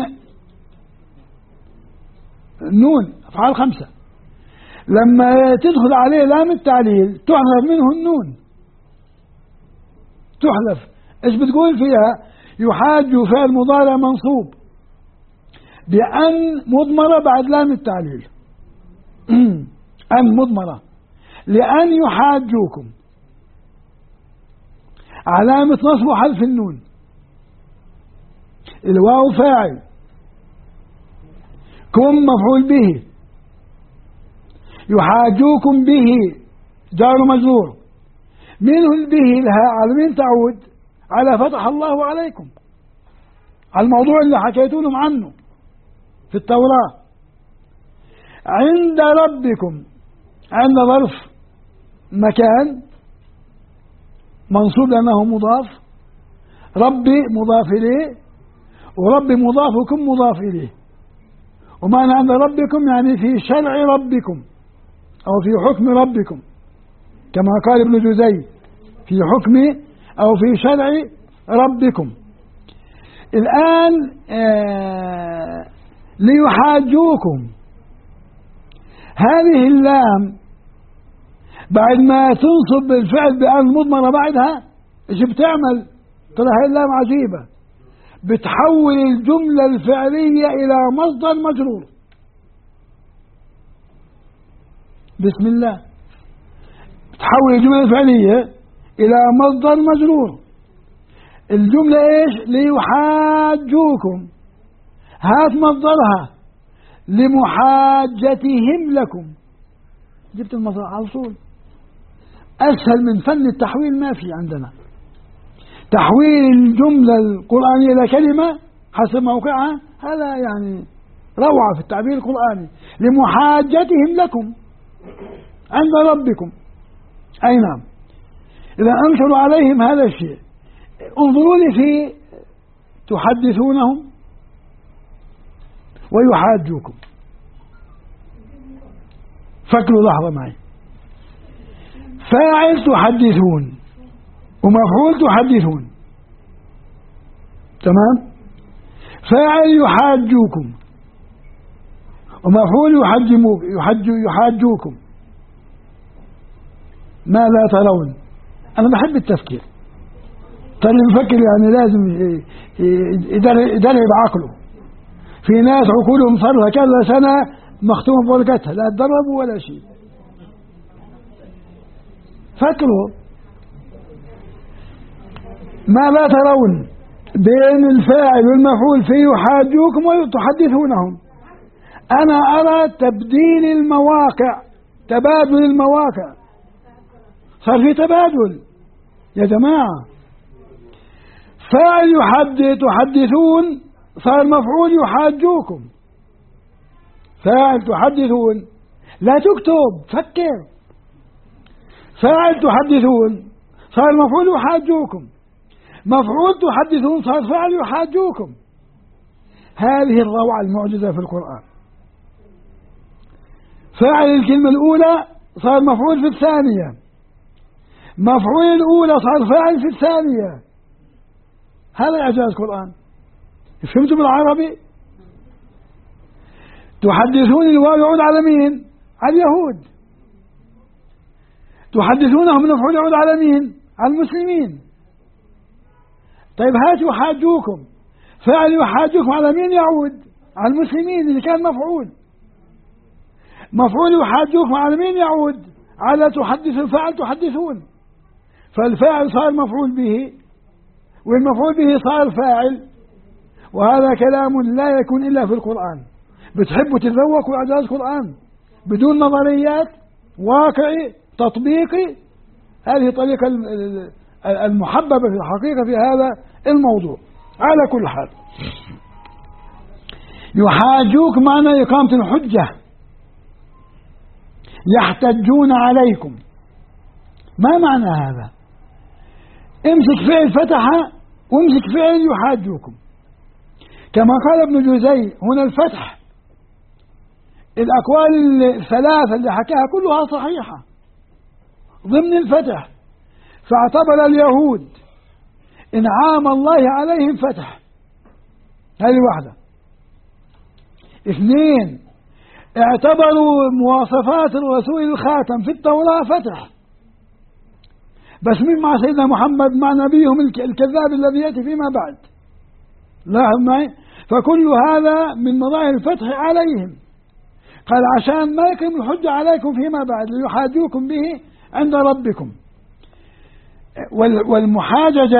نون، أفعال 5. لما تدخل عليه لام التعليل تحذف منه النون، تحذف. إيش بتقول فيها؟ يحاج فعل مضارع منصوب بأن مضمرة بعد لام التعليل أن مضمرة، لأن يحاجوكم، علامة نصب حذف النون، الواو فاعل، كم مفعول به، يحاجوكم به جار مجرور، منه البه لها على مين تعود؟ على فتح الله عليكم، على الموضوع اللي حكيت لهم عنه في التوراة. عند ربكم، عند ظرف مكان منصوب لأنه مضاف، ربي مضاف إليه، وربي مضاف وكم مضاف إليه. ومعنى عند ربكم يعني في شرع ربكم أو في حكم ربكم، كما قال ابن جزي في حكم أو في شرع ربكم. الآن ليحاجوكم، هذه اللام بعد ما تنصب بالفعل بأن مضمرة بعدها ايش بتعمل؟ ترى هاي اللام عجيبة، بتحول الجملة الفعلية إلى مصدر مجرور. بسم الله، بتحول الجملة الفعلية إلى مصدر مجرور. الجملة إيش؟ ليحاجوكم، هات مصدرها لمحاجتهم لكم، جبت المصدر على طول. أسهل من فن التحويل ما في عندنا. تحويل الجملة القرآنية إلى كلمة حسب موقعها، هذا يعني روعة في التعبير القرآني. لمحاجتهم لكم عند ربكم، أي نعم. إذا أنكروا عليهم هذا الشيء، انظروا لي في تحدثونهم ويحاجوكم، فكروا لحظة معي. فاعل تحدثون ومفعول تحدثون، تمام. فاعل يحاجوكم ومفعول يحاجوكم. ماذا ترون؟ أنا بحب التفكير، ترى المفكر يعني لازم يدرب عقله. في ناس عقولهم صار كذا سنة مختومة بورقتها، لا تدربوا ولا شيء. فكروا ماذا ترون بين الفاعل والمفعول في يحاجوكم وتحدثونهم. أنا أرى تبديل المواقع، تبادل المواقع، صار في تبادل يا جماعة. فاعل تحدثون صار مفعول يحاجوكم، فاعل تحدثون، لا تكتب، فكر. فاعل تحدثون صار مفعول يحاجوكم، مفعول تحدثون صار فاعل يحاجوكم. هذه الروعة المعجزة في القرآن. فاعل الكلمة الأولى صار مفعول في الثانية، مفعول الأولى صار فاعل في الثانية. هذا إعجاز القرآن. فهمتم بالعربي؟ تحدثون الواو يعود على مين؟ على اليهود. تحدثونهم المفعول يعود على مين؟ على المسلمين. طيب هات يحاجوكم، فاعل يحاجوكم على مين يعود؟ على المسلمين اللي كان مفعول. مفعول يحاجوكم على مين يعود؟ على تحدث، فاعل تحدثون. فالفاعل صار مفعول به، والمفعول به صار فاعل. وهذا كلام لا يكون إلا في القرآن. بتحبوا تتذوقوا إعجاز القرآن بدون نظريات، واقعي تطبيقي. هذه طريقة المحببة في الحقيقة في هذا الموضوع. على كل حال، يحاجوك معنى إقامة الحجة، يحتجون عليكم. ما معنى هذا؟ امسك فعل فتح وامسك فعل يحاجوكم. كما قال ابن جوزي هنا الفتح، الأقوال الثلاثة اللي حكاها كلها صحيحة ضمن الفتح. فاعتبر اليهود إنعام الله عليهم فتح، هذه واحدة. اثنين، اعتبروا مواصفات الرسول الخاتم في التوراة فتح، بس مين مع سيدنا محمد؟ مع نبيهم الكذاب الذي يأتي فيما بعد. لاحظ معي، فكل هذا من مظاهر الفتح عليهم. قال عشان ما يقيم الحجة عليكم فيما بعد، ليحاجوكم به عند ربكم. والمحاججة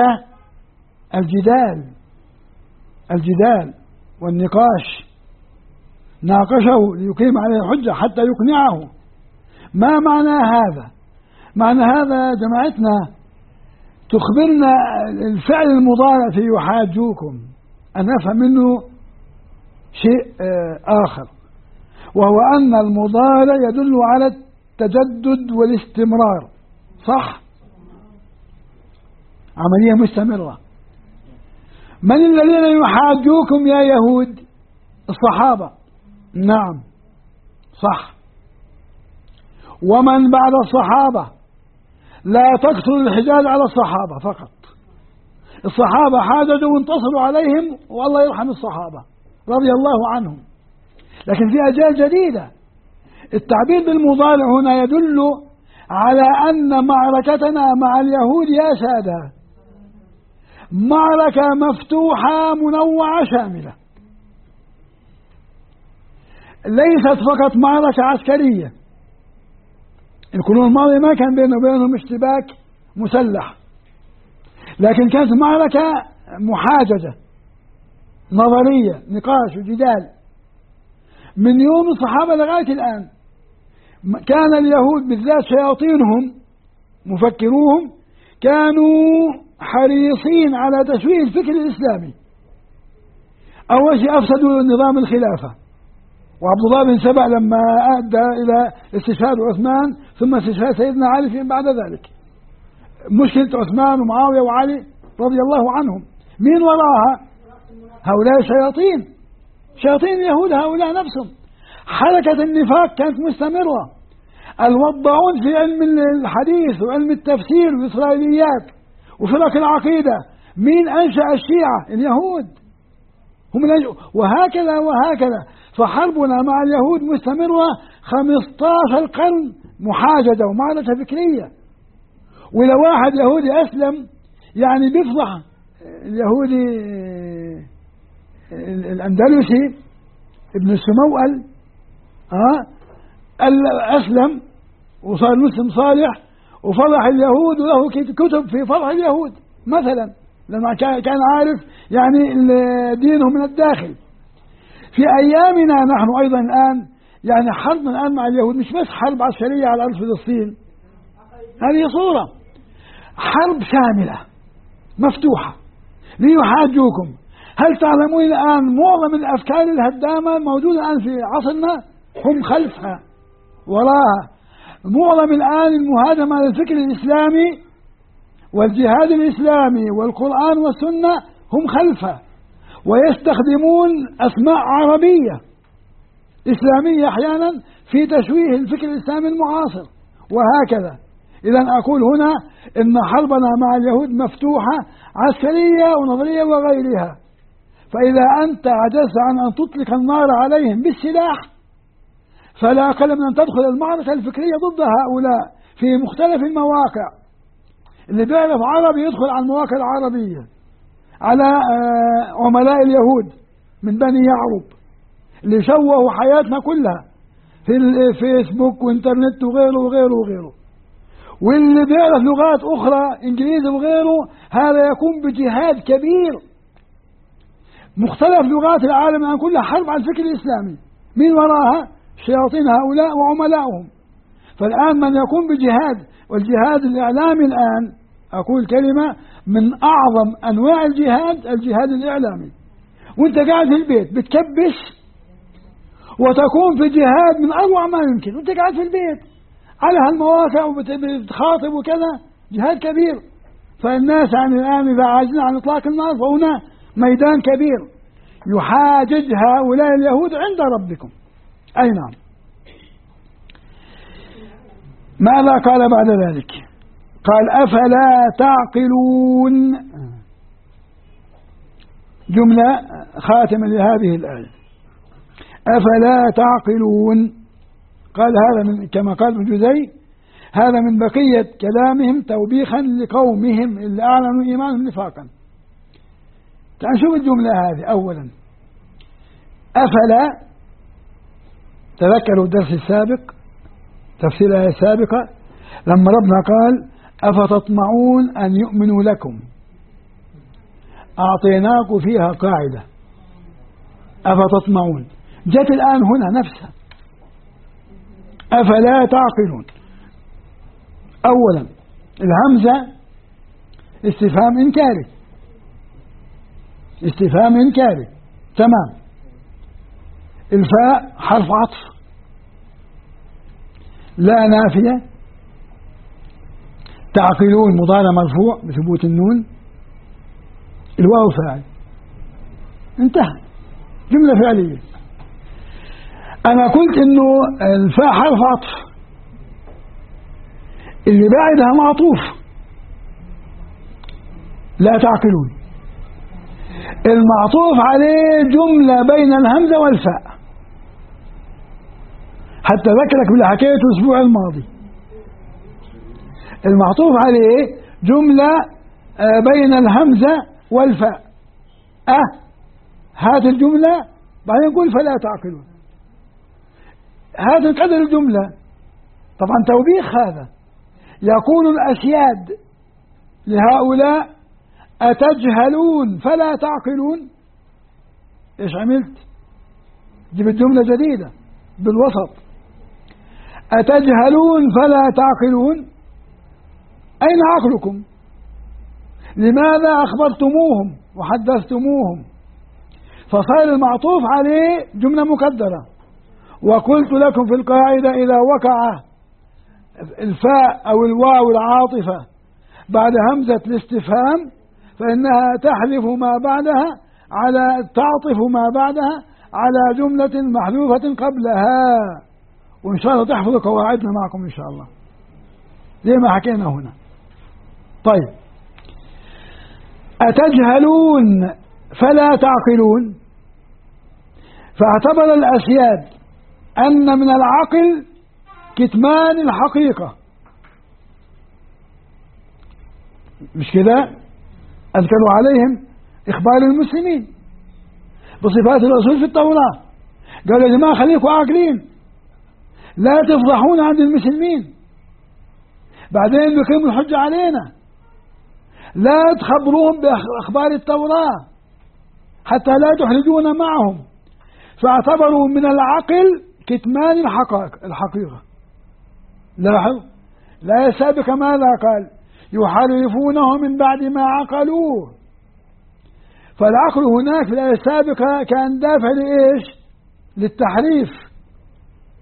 الجدال والنقاش. ناقشه ليقيم عليه الحجة حتى يقنعه. ما معنى هذا؟ معنى هذا جماعتنا تخبرنا الفعل المضارع في يحاجوكم أن نفهم منه شيء آخر، وهو أن المضارع يدل على التجدد والاستمرار. صح؟ عملية مستمرة. من الذين يحاجوكم يا يهود؟ الصحابة. نعم صح. ومن بعد الصحابة. لا تكثر الحجاج على الصحابة فقط. الصحابة حاججوا وانتصروا عليهم، والله يرحم الصحابة رضي الله عنهم. لكن في أجيال جديدة. التعبير بالمضارع هنا يدل على أن معركتنا مع اليهود يا سادة معركة مفتوحة منوعة شاملة، ليست فقط معركة عسكرية. القرون الماضية ما كان بينه وبينهم اشتباك مسلح، لكن كانت معركة محاججة نظرية، نقاش وجدال. من يوم الصحابة لغاية الآن كان اليهود بالذات شياطينهم مفكروهم كانوا حريصين على تشويه الفكر الإسلامي. أول شيء أفسدوا نظام الخلافة، وعبد الله بن سبأ لما أدى إلى استشهاد عثمان ثم استشهاد سيدنا علي فيما بعد ذلك. مشكلة عثمان ومعاوية وعلي رضي الله عنهم مين وراها؟ هؤلاء شياطين اليهود، هؤلاء نفسهم. حركة النفاق كانت مستمرة. الوضعون في علم الحديث وعلم التفسير والإسرائيليات وفرق العقيدة، مين أنشأ الشيعة؟ اليهود هم وهكذا. فحربنا مع اليهود مستمرة 15 قرن، محاجدة ومعركة فكرية. ولو واحد يهودي أسلم يعني بيفضح اليهودي الأندلسي ابن السموأل أسلم وصار مسلم صالح وفضح اليهود، وله كتب في فضح اليهود مثلا، لما كان عارف يعني دينه من الداخل. في أيامنا نحن أيضا الآن يعني حربنا الآن مع اليهود مش بس حرب عسكرية على أرض فلسطين، هذه صورة حرب شاملة مفتوحة ليحاجوكم. هل تعلمون الآن معظم الأفكار الهدامة موجودة الآن في عصرنا هم خلفها وراها. معظم الآن المهاجمة على الفكر الإسلامي والجهاد الإسلامي والقرآن والسنة هم خلفها، ويستخدمون أسماء عربية إسلامية أحيانا في تشويه الفكر الإسلامي المعاصر وهكذا. إذا أقول هنا إن حربنا مع اليهود مفتوحة عسكرية ونظرية وغيرها. فإذا أنت عجزت عن أن تطلق النار عليهم بالسلاح، فلا أقل من أن تدخل المعركة الفكرية ضد هؤلاء في مختلف المواقع. اللي بيعرف عربي يدخل على المواقع العربية، على عملاء اليهود من بني يعرب اللي شوهوا حياتنا كلها في الفيسبوك وإنترنت وغيره وغيره وغيره. واللي بيعرف لغات أخرى إنجليزي وغيره، هذا يكون بجهاد كبير. مختلف لغات العالم الآن كلها حرب على الفكر الإسلامي، من وراها شياطين هؤلاء وعملاؤهم. فالآن من يقوم بجهاد، والجهاد الإعلامي الآن أقول كلمة من أعظم أنواع الجهاد الإعلامي. وانت قاعد في البيت بتكبش وتكون في جهاد من أروع ما يمكن، وانت قاعد في البيت على هالمواقع وبتخاطب وكذا، جهاد كبير. فالناس عن الآن إذا عاجزين عن إطلاق النار، فهنا ميدان كبير يحاجج هؤلاء اليهود عند ربكم. أي نعم. ماذا قال بعد ذلك؟ قال أفلا تعقلون، جملة خاتمة لهذه الآية، أفلا تعقلون. قال هذا من كما قال ابن جزي، هذا من بقية كلامهم توبيخا لقومهم اللي أعلنوا إيمانهم نفاقا. تعال نشوف الجملة هذه. أولا أفلا، تذكروا الدرس السابق تفسير الآية السابقة لما ربنا قال أفتطمعون أن يؤمنوا لكم، أعطيناكم فيها قاعدة أفتطمعون، جت الآن هنا نفسها أفلا تعقلون. أولا الهمزة استفهام إنكاري، استفهام إنكاري تمام. الفاء حرف عطف، لا نافية، تعقلون مضارع مرفوع بثبوت النون، الواو فاعل، انتهى، جملة فعلية. أنا قلت إنه الفاء حرف عطف، اللي بعدها معطوف، لا تعقلون، المعطوف عليه جملة بين الهمزة والفاء. حتى ذكرك باللي حكيته الأسبوع الماضي، المعطوف عليه جملة بين الهمزة والفاء. هذه الجملة بعدين نقول فلا تعقلون، هذا قدر الجملة. طبعا توبيخ هذا. يقول الأسياد لهؤلاء أتجهلون فلا تعقلون. إيش عملت؟ جبت جملة جديدة بالوسط، أتجهلون فلا تعقلون، أين عقلكم؟ لماذا أخبرتموهم وحدثتموهم؟ فصار المعطوف عليه جملة مقدرة. وقلت لكم في القاعدة إذا وقع الفاء أو الواو العاطفة بعد همزة الاستفهام فإنها تحذف ما بعدها تعطف ما بعدها على جملة محذوفة قبلها. وإن شاء الله تحفظوا قواعدنا معكم إن شاء الله زي ما حكينا هنا. طيب، أتجهلون فلا تعقلون، فاعتبر الأسياد أن من العقل كتمان الحقيقة، مش كده؟ أذكروا عليهم إخبار المسلمين بصفات الرسول في التوراة، قالوا يا جماعة خليكم عاقلين، لا تفضحون عند المسلمين، بعدين بيقيموا الحجة علينا، لا تخبروهم بأخبار التوراة حتى لا تحرجونا معهم. فاعتبروا من العقل كتمان الحقيقة. لاحظ لا يسابق ماذا قال؟ يحرفونه من بعد ما عقلوه. فالعقل هناك في الآية السابقة كان دافع لإيش؟ للتحريف،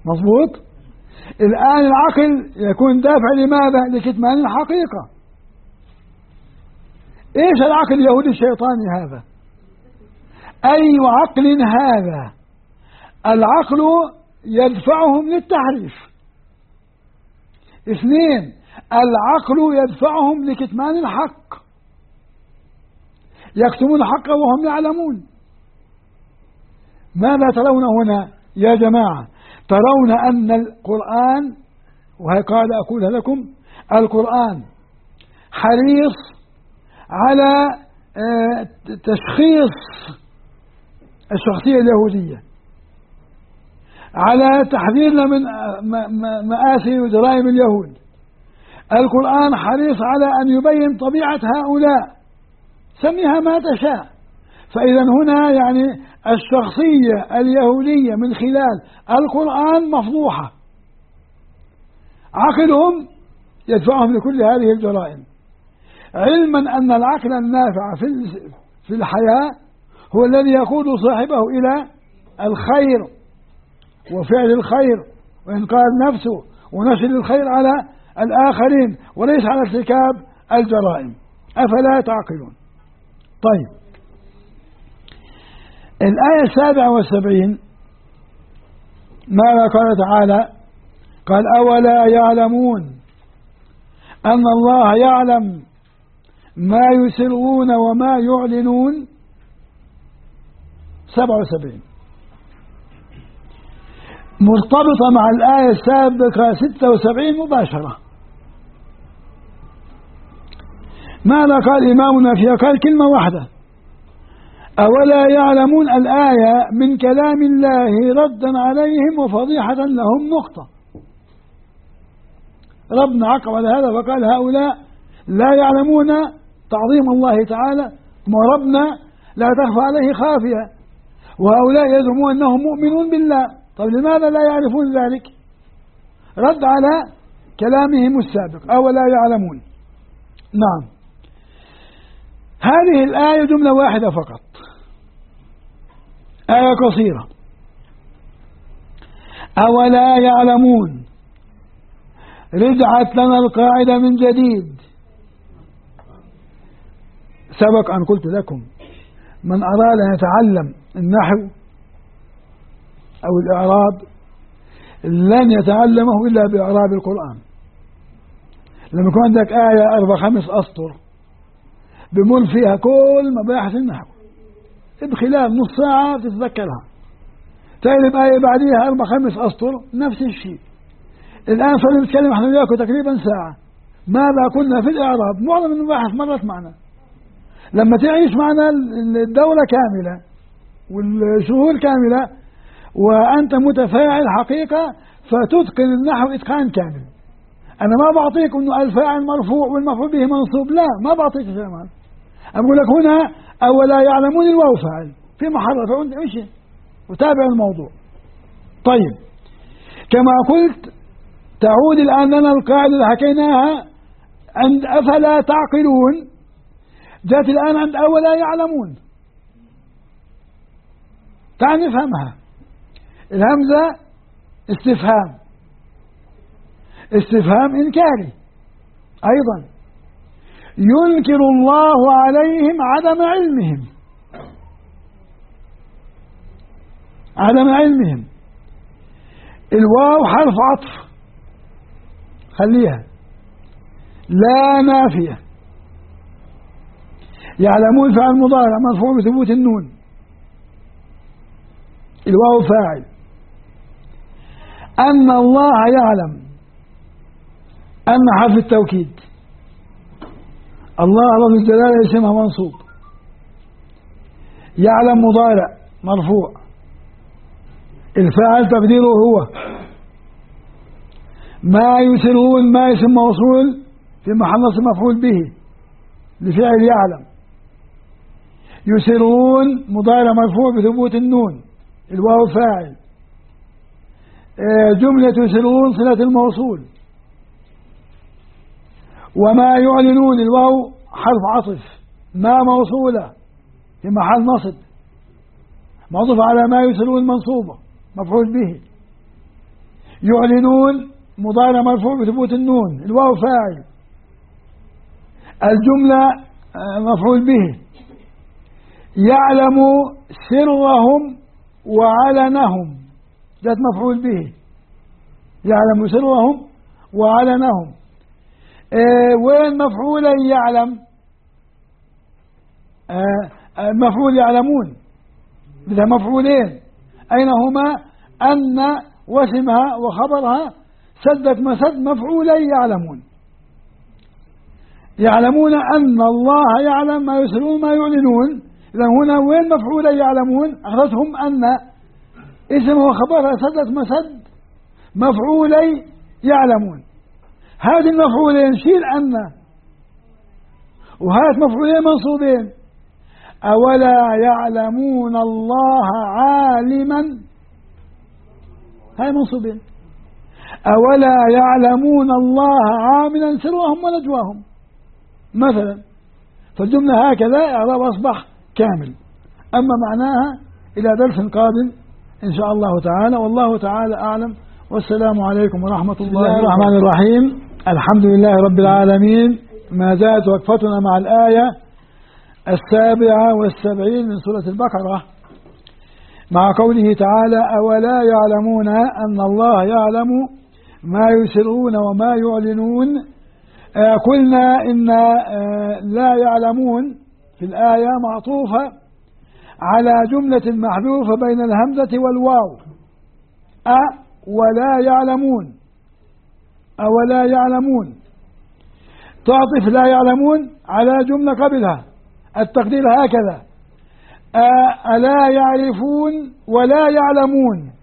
مضبوط. الآن العقل يكون دافع لماذا؟ لكتمان الحقيقة. إيش العقل اليهودي الشيطاني هذا؟ أي عقل هذا؟ العقل يدفعهم للتحريف. اثنين، العقل يدفعهم لكتمان الحق، يكتمون الحق وهم يعلمون. ماذا ترون هنا يا جماعة؟ ترون أن القرآن، وهي قاعدة أقولها لكم، القرآن حريص على تشخيص الشخصية اليهودية، على تحذيرنا من مآسي وجرائم اليهود. القرآن حريص على أن يبين طبيعة هؤلاء، سميها ما تشاء. فإذا هنا يعني الشخصية اليهودية من خلال القرآن مفضوحة، عقلهم يدفعهم لكل هذه الجرائم، علما أن العقل النافع في الحياة هو الذي يقود صاحبه إلى الخير وفعل الخير وإنقاذ نفسه ونشر الخير على الآخرين، وليس على ارتكاب الجرائم. أفلا تعقلون؟ طيب، الآية 77 ماذا قال تعالى؟ قال أولا يعلمون أن الله يعلم ما يسرون وما يعلنون. 77 مرتبطة مع الآية السابقة 76 مباشرة. ماذا قال إمامنا فيها؟ قال كلمة واحدة: أولا يعلمون. الآية من كلام الله ردا عليهم وفضيحة لهم نقطة. ربنا عقب على هذا وقال هؤلاء لا يعلمون تعظيم الله تعالى، وربنا لا تخفى عليه خافية، وهؤلاء يزعمون أنهم مؤمنون بالله. طب لماذا لا يعرفون ذلك؟ رد على كلامهم السابق: أولا يعلمون. نعم، هذه الآية جملة واحدة فقط، آية قصيرة: أولا يعلمون. رجعت لنا القاعدة من جديد. سبق أن قلت لكم من أراد أن يتعلم النحو أو الإعراب لن يتعلمه إلا بإعراب القرآن. لما يكون عندك آية 4-5 أسطر بمر فيها كل مباحث النحو، بخلال نص ساعة تتذكرها، تقلب آية بعديها 4-5 أسطر نفس الشيء. الآن صرنا نتكلم احنا وياكم تقريبا ساعة. ماذا قلنا في الإعراب؟ معظم المباحث مرت معنا. لما تعيش معنا الدولة كاملة والشهور كاملة وأنت متفاعل حقيقة فتتقن النحو إتقان كامل. أنا ما بعطيك أنه الفاعل مرفوع والمفعول به منصوب، لا، ما بعطيك شيء. أقول لك هنا أولا يعلمون الواو فاعل في محل رفع، امشي وتابع الموضوع. طيب، كما قلت تعود الآن لنا القاعدة اللي حكيناها عند أفلا تعقلون، جاءت الآن عند أولا يعلمون. تعال نفهمها. الهمزة استفهام إنكاري أيضا. ينكر الله عليهم عدم علمهم. الواو حرف عطف، خليها لا نافية. يعلمون فعل مضارع مرفوع بثبوت النون، الواو فاعل. أن الله يعلم، أن حرف التوكيد. الله لفظ الجلالة اسمها منصوب. يعلم مضارع مرفوع، الفاعل تقديره هو. ما يسرون، ما اسم موصول في محل نصب مفعول به لفعل يعلم. يسرون مضارع مرفوع بثبوت النون، الواو فاعل. جملة يسرون صلة الموصول. وما يعلنون الواو حرف عطف، ما موصولة في محل نصب معطوف على ما يسرون منصوبة مفعول به. يعلنون مضارع مرفوع بثبوت النون، الواو فاعل، الجملة مفعول به. يعلم سرهم وعلنهم، ذات مفعول به، يعلم سرهم وعلنهم. وين مفعولا يعلم؟ مفعول يعلمون، بدها مفعولين، أين هما؟ أن واسمها وخبرها سدت مسد مفعولا يعلمون. يعلمون أن الله يعلم ما يسرون ما يعلنون. إذا هنا وين مفعولا يعلمون؟ أخذتهم أن اسمه وخبرها سدت مسد مفعولي يعلمون. هذه المفعولين شيل أن، وهات مفعولين منصوبين. أولا يعلمون الله عالما، هاي منصوبين. أولا يعلمون الله عاملا سرهم ونجواهم مثلا. فالجملة هكذا إعراب أصبح كامل. أما معناها إلى درس قادم إن شاء الله تعالى، والله تعالى أعلم، والسلام عليكم ورحمة الله الرحمن الرحيم. الحمد لله رب العالمين. ما زالت وقفتنا مع الآية 77 من سورة البقرة، مع قوله تعالى: أولا يعلمون أن الله يعلم ما يسرون وما يعلنون. قلنا إن لا يعلمون في الآية معطوفة على جملة محذوفة بين الهمزة والواو، ولا يعلمون، أولا يعلمون، تعطف لا يعلمون على جملة قبلها. التقدير هكذا: ألا يعرفون ولا يعلمون،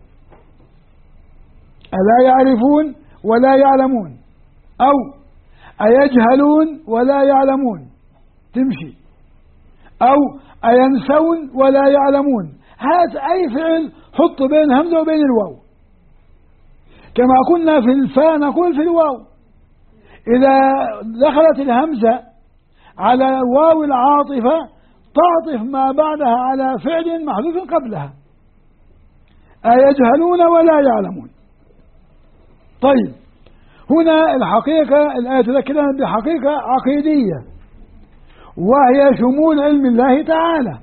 ألا يعرفون ولا يعلمون، أو أيجهلون ولا يعلمون تمشي، أو أينسون ولا يعلمون. هذا أي فعل حط بين همزة وبين الواو، كما قلنا في الفاء نقول في الواو إذا دخلت الهمزة على واو العاطفة تعطف ما بعدها على فعل محذوف قبلها. أيجهلون ولا يعلمون. طيب، هنا الحقيقة الآية تذكرنا بحقيقة عقيدية، وهي شمول علم الله تعالى.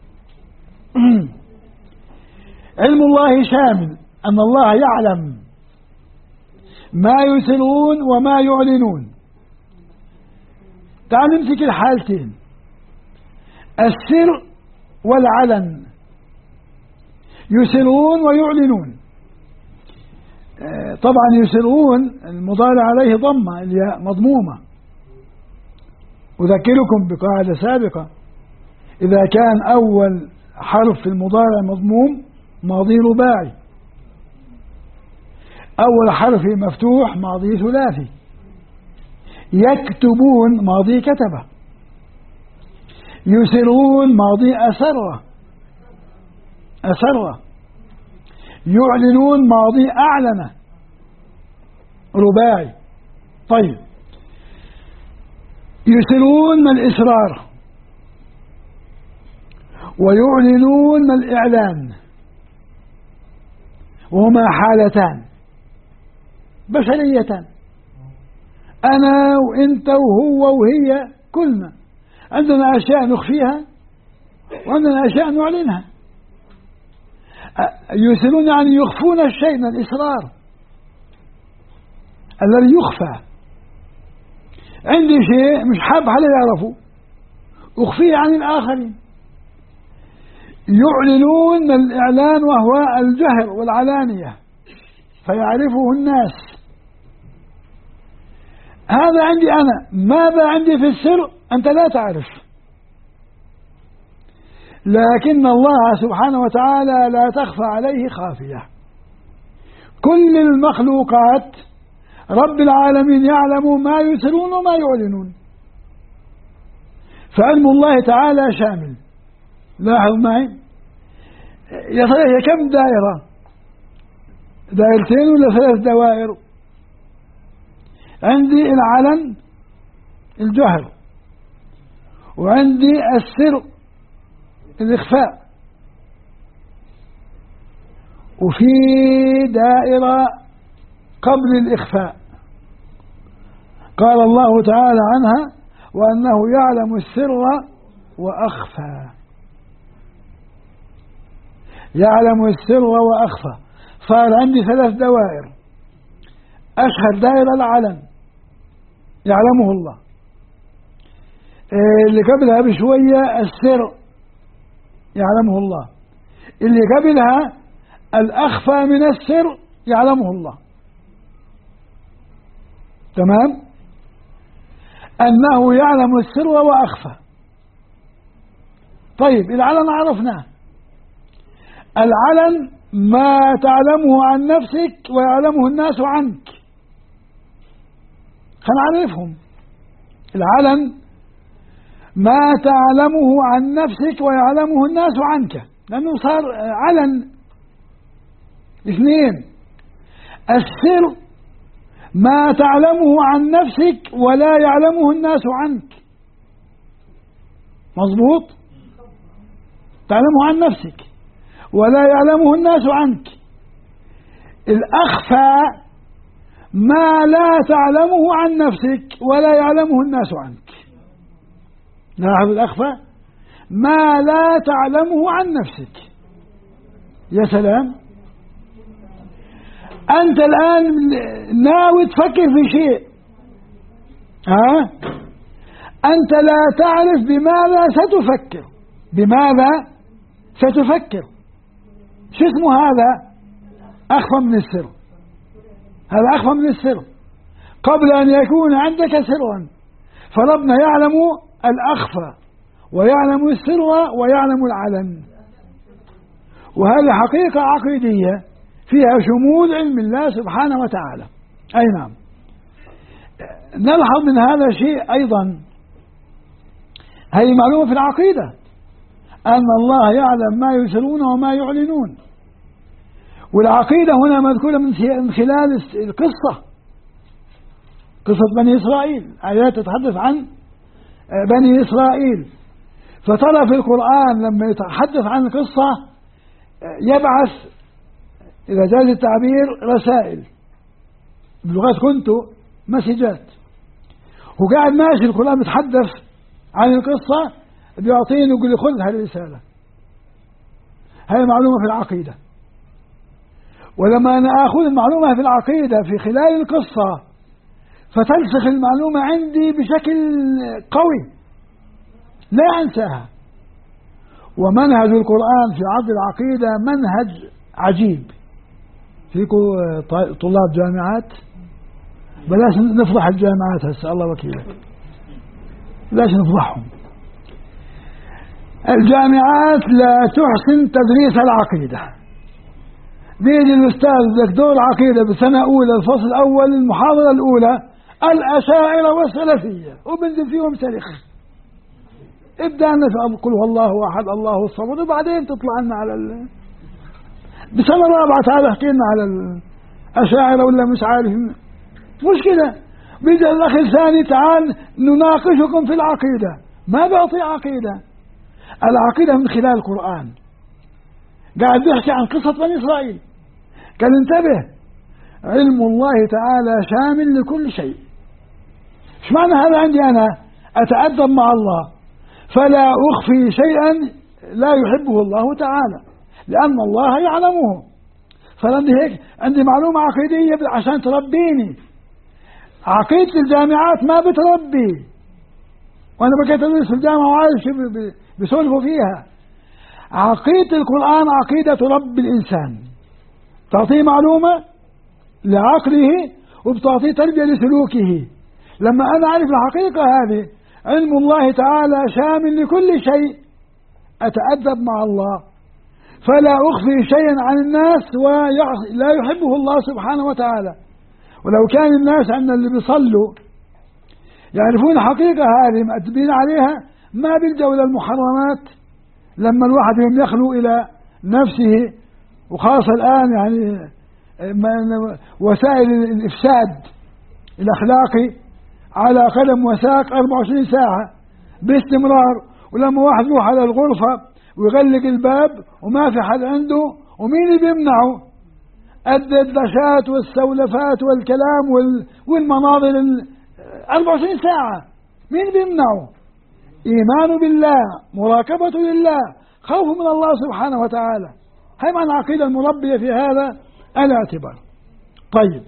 علم الله شامل، أن الله يعلم ما يسرون وما يعلنون. تعال نمسك الحالتين، السر والعلن، يسرون ويعلنون. طبعا يسرون المضارع عليه ضمة، الياء مضمومة. أذكركم بقاعدة سابقة: إذا كان أول حرف في المضارع مضموم ماضي رباعي، أول حرف مفتوح ماضي ثلاثي. يكتبون ماضي كتبه، يسرون ماضي أسره، يعلنون ماضي أعلن رباعي. طيب، يسرون من الإسرار، ويعلنون من الإعلان، وهما حالتان بشريتان، أنا وإنت وهو وهي، كلنا عندنا أشياء نخفيها وعندنا أشياء نعلنها. يسرون يعني يخفون الشيء من الإسرار الذي يخفى. عندي شيء مش حاب حدا يعرفه، أخفيه عن الآخرين. يعلنون من الإعلان وهو الجهر والعلانية فيعرفه الناس. هذا عندي أنا، ماذا عندي في السر أنت لا تعرف، لكن الله سبحانه وتعالى لا تخفى عليه خافية. كل المخلوقات رب العالمين يعلم ما يسرون وما يعلنون، فعلم الله تعالى شامل. لاحظ معي، يا ترى هي كم دائرة؟ دائرتين ولا 3 دوائر؟ عندي العلن الجهر، وعندي السر الإخفاء، وفي دائرة قبل الإخفاء. قال الله تعالى عنها: وأنه يعلم السر وأخفى. يعلم السر وأخفى. صار عندي 3 دوائر. أشهر دائرة العلن يعلمه الله، اللي قبلها بشوية السر يعلمه الله، اللي قبلها الأخفى من السر يعلمه الله. تمام؟ أنه يعلم السر وأخفى. طيب العلن عرفناه. العلن ما تعلمه عن نفسك ويعلمه الناس عنك. خلينا نعرفهم. العلن ما تعلمه عن نفسك ويعلمه الناس عنك، لأنه صار علن. 2 السر ما تعلمه عن نفسك ولا يعلمه الناس عنك. مظبوط؟ تعلمه عن نفسك ولا يعلمه الناس عنك. الأخفى ما لا تعلمه عن نفسك ولا يعلمه الناس عنك. لاحظ الأخفى ما لا تعلمه عن نفسك. يا سلام، أنت الآن ناوي تفكر في شيء، أنت لا تعرف بماذا ستفكر. بماذا ستفكر؟ شو اسمه هذا؟ أخفى من السر. هذا أخفى من السر قبل أن يكون عندك سرا. فربنا يعلم الأخفى ويعلم السر ويعلم العلن. وهذه حقيقة عقيدية فيها شمول علم الله سبحانه وتعالى. أي نعم. نلحظ من هذا شيء أيضا، هذه معلومة في العقيدة، أن الله يعلم ما يسرون وما يعلنون. والعقيدة هنا مذكورة من خلال القصة، قصة بني إسرائيل. آيات تتحدث عن بني إسرائيل. فترى في القرآن لما يتحدث عن القصة يبعث، إذا جاز التعبير، رسائل بلغات كنتو، مسجات. وقاعد ماشي القرآن بيتحدث عن القصة، بيعطيني يقول لي خذ هذه الرسالة. هذه معلومة في العقيدة. ولما أنا أخذ المعلومة في العقيدة في خلال القصة فترسخ المعلومة عندي بشكل قوي لا أنساها. ومنهج القرآن في عرض العقيدة منهج عجيب. فيكم طلاب جامعات؟ بلاش نفضح الجامعات هسه، الله وكيلك، بلاش نفضحهم. الجامعات لا تحسن تدريس العقيدة. بيجي الأستاذ دكتور عقيدة بسنة أولى الفصل الأول المحاضرة الأولى الأشاعرة والسلفية، وبنزل فيهم سلخ. ابدأ لنا في قل هو الله أحد الله الصمد، وبعدين تطلع لنا على بسنة رابعة تعال احكي لنا على الأشاعرة ولا مش عارف. مش كده. بيجي الأخ الثاني تعال نناقشكم في العقيدة، ما بيعطي عقيدة. العقيدة من خلال القرآن. قاعد بيحكي عن قصة بني إسرائيل. قال انتبه، علم الله تعالى شامل لكل شيء. ايش معنى هذا؟ عندي أنا أتأدب مع الله فلا أخفي شيئا لا يحبه الله تعالى، لأن الله يعلمه. فعندي هيك عندي معلومة عقيدية عشان تربيني. عقيدة الجامعات ما بتربي، وأنا بقيت أدرس في الجامعة وعارف شو بيسولفوا فيها. عقيدة القرآن عقيدة تربي الإنسان، تعطيه معلومة لعقله وبتعطيه تربية لسلوكه. لما أنا أعرف الحقيقة هذه، علم الله تعالى شامل لكل شيء، أتأدب مع الله فلا أخفي شيئا عن الناس ولا يحبه الله سبحانه وتعالى. ولو كان الناس عندنا اللي بيصلوا يعرفون الحقيقة هذه مأدبين عليها، ما بيلجأوا إلى المحرمات لما الواحد يوم يخلو إلى نفسه. وخاصة الآن يعني وسائل الإفساد الأخلاقي على قدم وساق 24 ساعة باستمرار. ولما واحد يروح على الغرفة ويغلق الباب وما في حد عنده، ومين اللي بيمنعه؟ الدردشات والسولفات والكلام والمناظر 24 ساعة. مين بيمنعه؟ إيمان بالله، مراقبة لله، خوف من الله سبحانه وتعالى. هي معنى العقيدة المربية في هذا الاعتبار. طيب،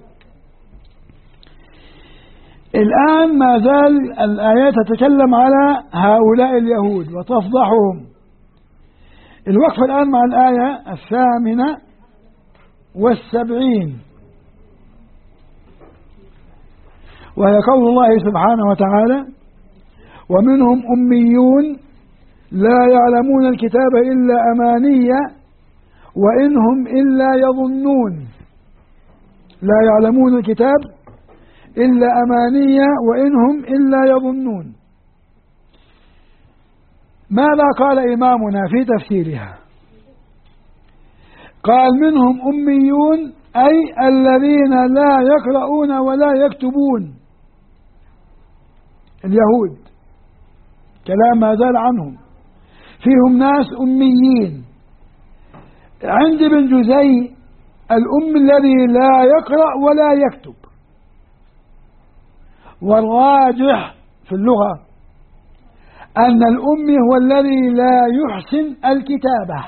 الآن ما زال الآيات تتكلم على هؤلاء اليهود وتفضحهم. الوقف الآن مع الآية 78، وهي قول الله سبحانه وتعالى: ومنهم أميون لا يعلمون الكتاب إلا أمانية وإنهم إلا يظنون. لا يعلمون الكتاب إلا أمانية وإنهم إلا يظنون. ماذا قال إمامنا في تفسيرها؟ قال: منهم أميون أي الذين لا يقرؤون ولا يكتبون، اليهود، كلام ما زال عنهم. فيهم ناس أميين. عند ابن جزي الأم الذي لا يقرأ ولا يكتب، والراجح في اللغة أن الأمي هو الذي لا يحسن الكتابة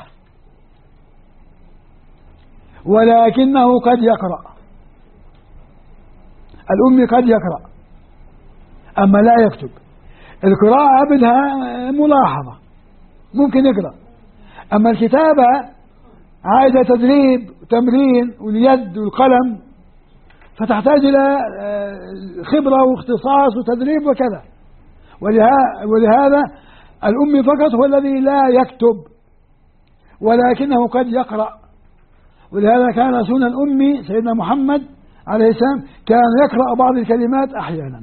ولكنه قد يقرأ. الأمي قد يقرأ أما لا يكتب. القراءة بدها ملاحظة، ممكن يقرأ، أما الكتابة عايزة تدريب وتمرين واليد والقلم، فتحتاج إلى خبرة واختصاص وتدريب وكذا. ولهذا الأمي فقط هو الذي لا يكتب ولكنه قد يقرأ. ولهذا كان سنة الأمي سيدنا محمد عليه السلام كان يقرأ بعض الكلمات أحيانا،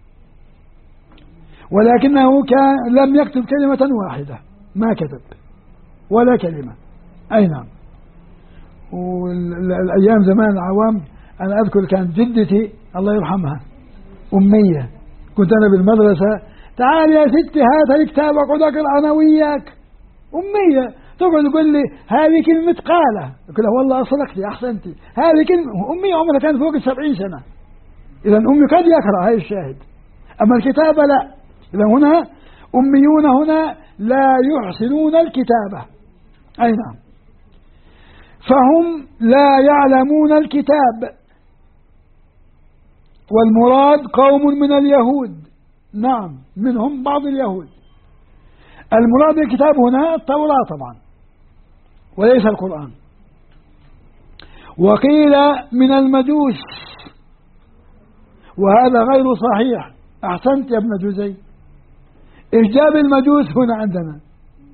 ولكنه لم يكتب كلمة واحدة، ما كتب ولا كلمة. أي نعم. والأيام زمان العوام، أنا أذكر كانت جدتي الله يرحمها أمية، كنت أنا بالمدرسة: تعال يا ستي هات الكتاب أقعد أقرأ أنا وياك. أمية تقعد تقول لي هذه كلمة قالة، أقول لها والله أصدقتي أحسنتي، هذه كلمة. أمية عمرها كانت فوق 70 سنة. إذا أمي قد يقرأ، هاي الشاهد. أما الكتابة لا. إذا هنا أميون هنا لا يحسنون الكتابة. أي نعم. فهم لا يعلمون الكتاب، والمراد قوم من اليهود. نعم، منهم بعض اليهود. المراد بالكتاب هنا التوراة طبعا وليس القرآن. وقيل من المجوس، وهذا غير صحيح. أحسنت يا ابن جزي. إيش جاب المجوس هنا عندنا؟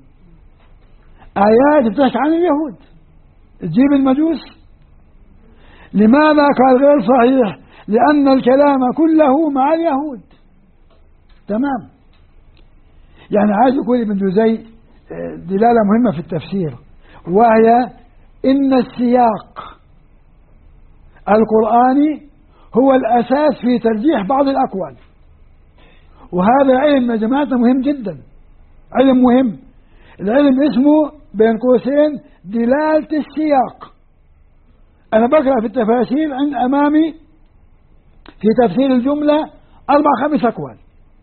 آيات بتحكي عن اليهود، تجيب المجوس. لماذا قال غير صحيح؟ لأن الكلام كله مع اليهود. تمام. يعني عايز يقول ابن جزي دلالة مهمة في التفسير، وهي إن السياق القرآني هو الأساس في ترجيح بعض الأقوال. وهذا علم يا جماعة مهم جدا، علم مهم. العلم اسمه بين قوسين دلالة السياق. أنا بقرأ في التفاسير عند أمامي في تفسير الجملة 4-5 أقوال.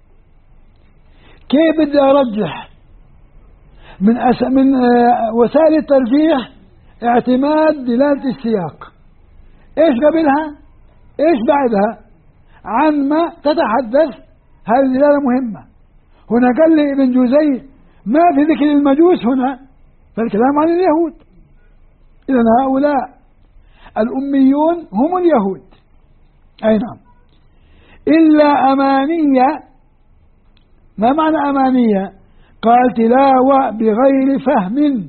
كيف بدي أرجح؟ من وسائل الترجيح اعتماد دلالة السياق. إيش قبلها؟ إيش بعدها؟ عن ما تتحدث. هذه دلالة مهمة. هنا قال لي ابن جزي ما في ذكر المجوس هنا، فالكلام عن اليهود. إذن هؤلاء الأميون هم اليهود. أي نعم. إلا أمانية. ما معنى أمانية؟ قال: تلاوة بغير فهم.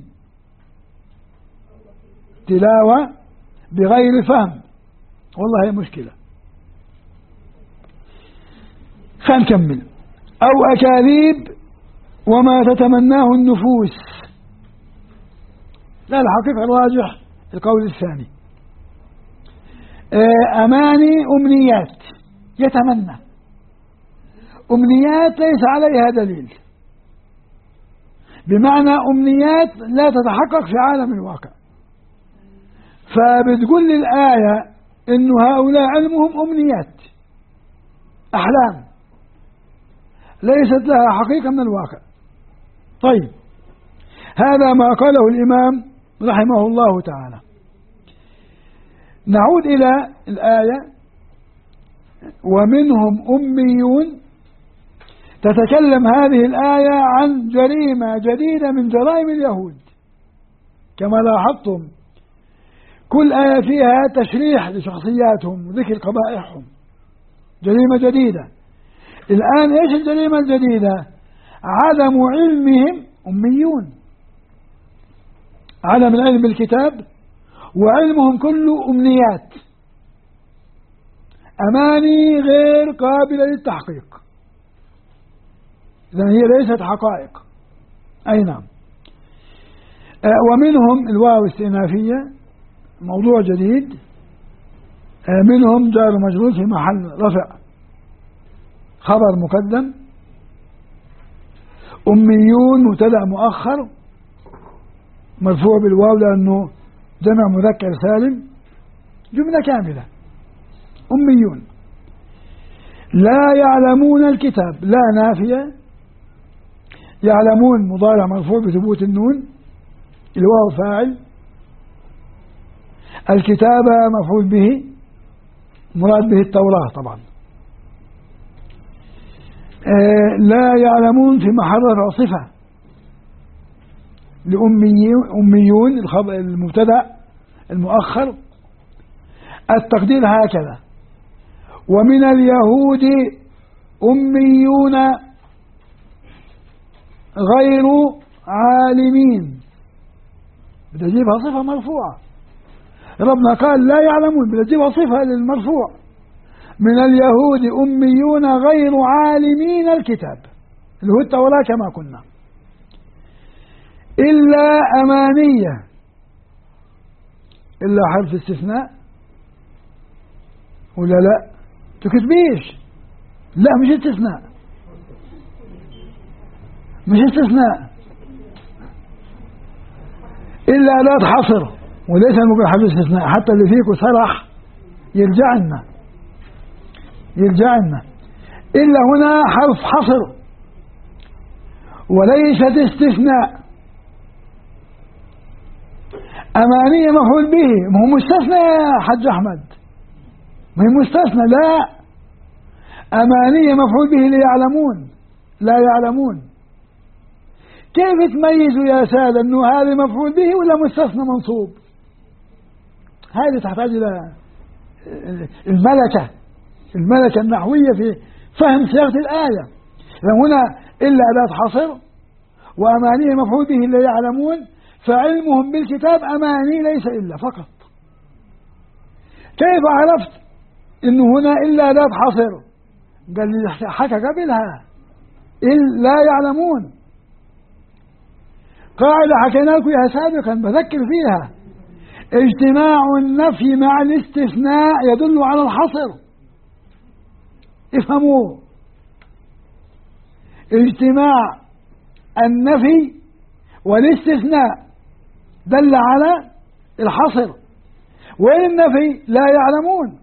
تلاوة بغير فهم. والله هي مشكلة. خلينا نكمل. أو أكاذيب وما تتمناه النفوس. لا، الحقيقة الراجح القول الثاني. أماني أمنيات، يتمنى أمنيات ليس عليها دليل، بمعنى أمنيات لا تتحقق في عالم الواقع. فبتقول لي الآية إنه هؤلاء علمهم أمنيات، أحلام ليست لها حقيقة من الواقع. طيب، هذا ما قاله الإمام رحمه الله تعالى. نعود إلى الآية: ومنهم أميون. تتكلم هذه الآية عن جريمة جديدة من جرائم اليهود. كما لاحظتم كل آية فيها تشريح لشخصياتهم وذكر قبائحهم، جريمة جديدة. الآن إيش الجريمة الجديدة؟ عدم علمهم، أميون، عدم العلم بالكتاب، وعلمهم كله أمنيات، أماني غير قابلة للتحقيق، إذن هي ليست حقائق. أي نعم. ومنهم الواو استئنافية، موضوع جديد. منهم جار مجرور في محل رفع خبر مقدم. أميون مبتدأ مؤخر مرفوع بالواو لأنه جمع مذكر سالم، جملة كاملة. أميون لا يعلمون الكتاب، لا نافية، يعلمون مضارع مرفوع بثبوت النون، الواو فاعل، الكتابة مفعول به، مراد به التوراة طبعا. لا يعلمون في محل رفع صفة لأميون، المبتدأ المؤخر. التقدير هكذا: ومن اليهود أميون غير عالمين، بتجيبها صفة مرفوعة. ربنا قال لا يعلمون، بتجيبها صفة للمرفوع. من اليهود أميون غير عالمين الكتاب، اللي هو التوراة كما كنا، إلا أمانية، إلا حرف استثناء ولا لا؟ تكتبيش، لا مش استثناء، مش استثناء، إلا أداة حصر وليس المقول حرف استثناء. حتى اللي فيكم صرح يرجعنا إلا هنا حرف حصر وليست استثناء. أمانية مفعول به، ما هو مستثنى يا حج أحمد، ما هي مستثنى، لا، أمانية مفعول به ليعلمون، لا يعلمون. كيف تميزوا يا سادة أنه هذا مفعول به ولا مستثنى منصوب؟ هذه تحتاج إلى الملكة النحوية في فهم صياغة الآية. هنا إلا أداة حصر، وأمانية مفعول به لا يعلمون، فعلمهم بالكتاب أماني ليس إلا فقط. كيف عرفت إنه هنا إلا أداة حصر؟ قال لي حكى قبلها إلا يعلمون، قاعدة حكينا لكم إياها سابقا بذكر فيها: اجتماع النفي مع الاستثناء يدل على الحصر. افهموا، اجتماع النفي والاستثناء دل على الحصر. وين النفي؟ لا يعلمون.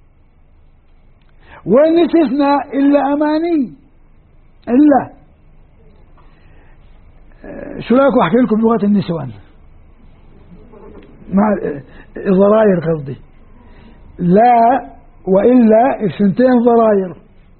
وين الاستثناء؟ إلا أماني. إلا شو رايكم أحكي لكم بلغة النسوان مع الضراير قصدي؟ لا وإلا الثنتين ضراير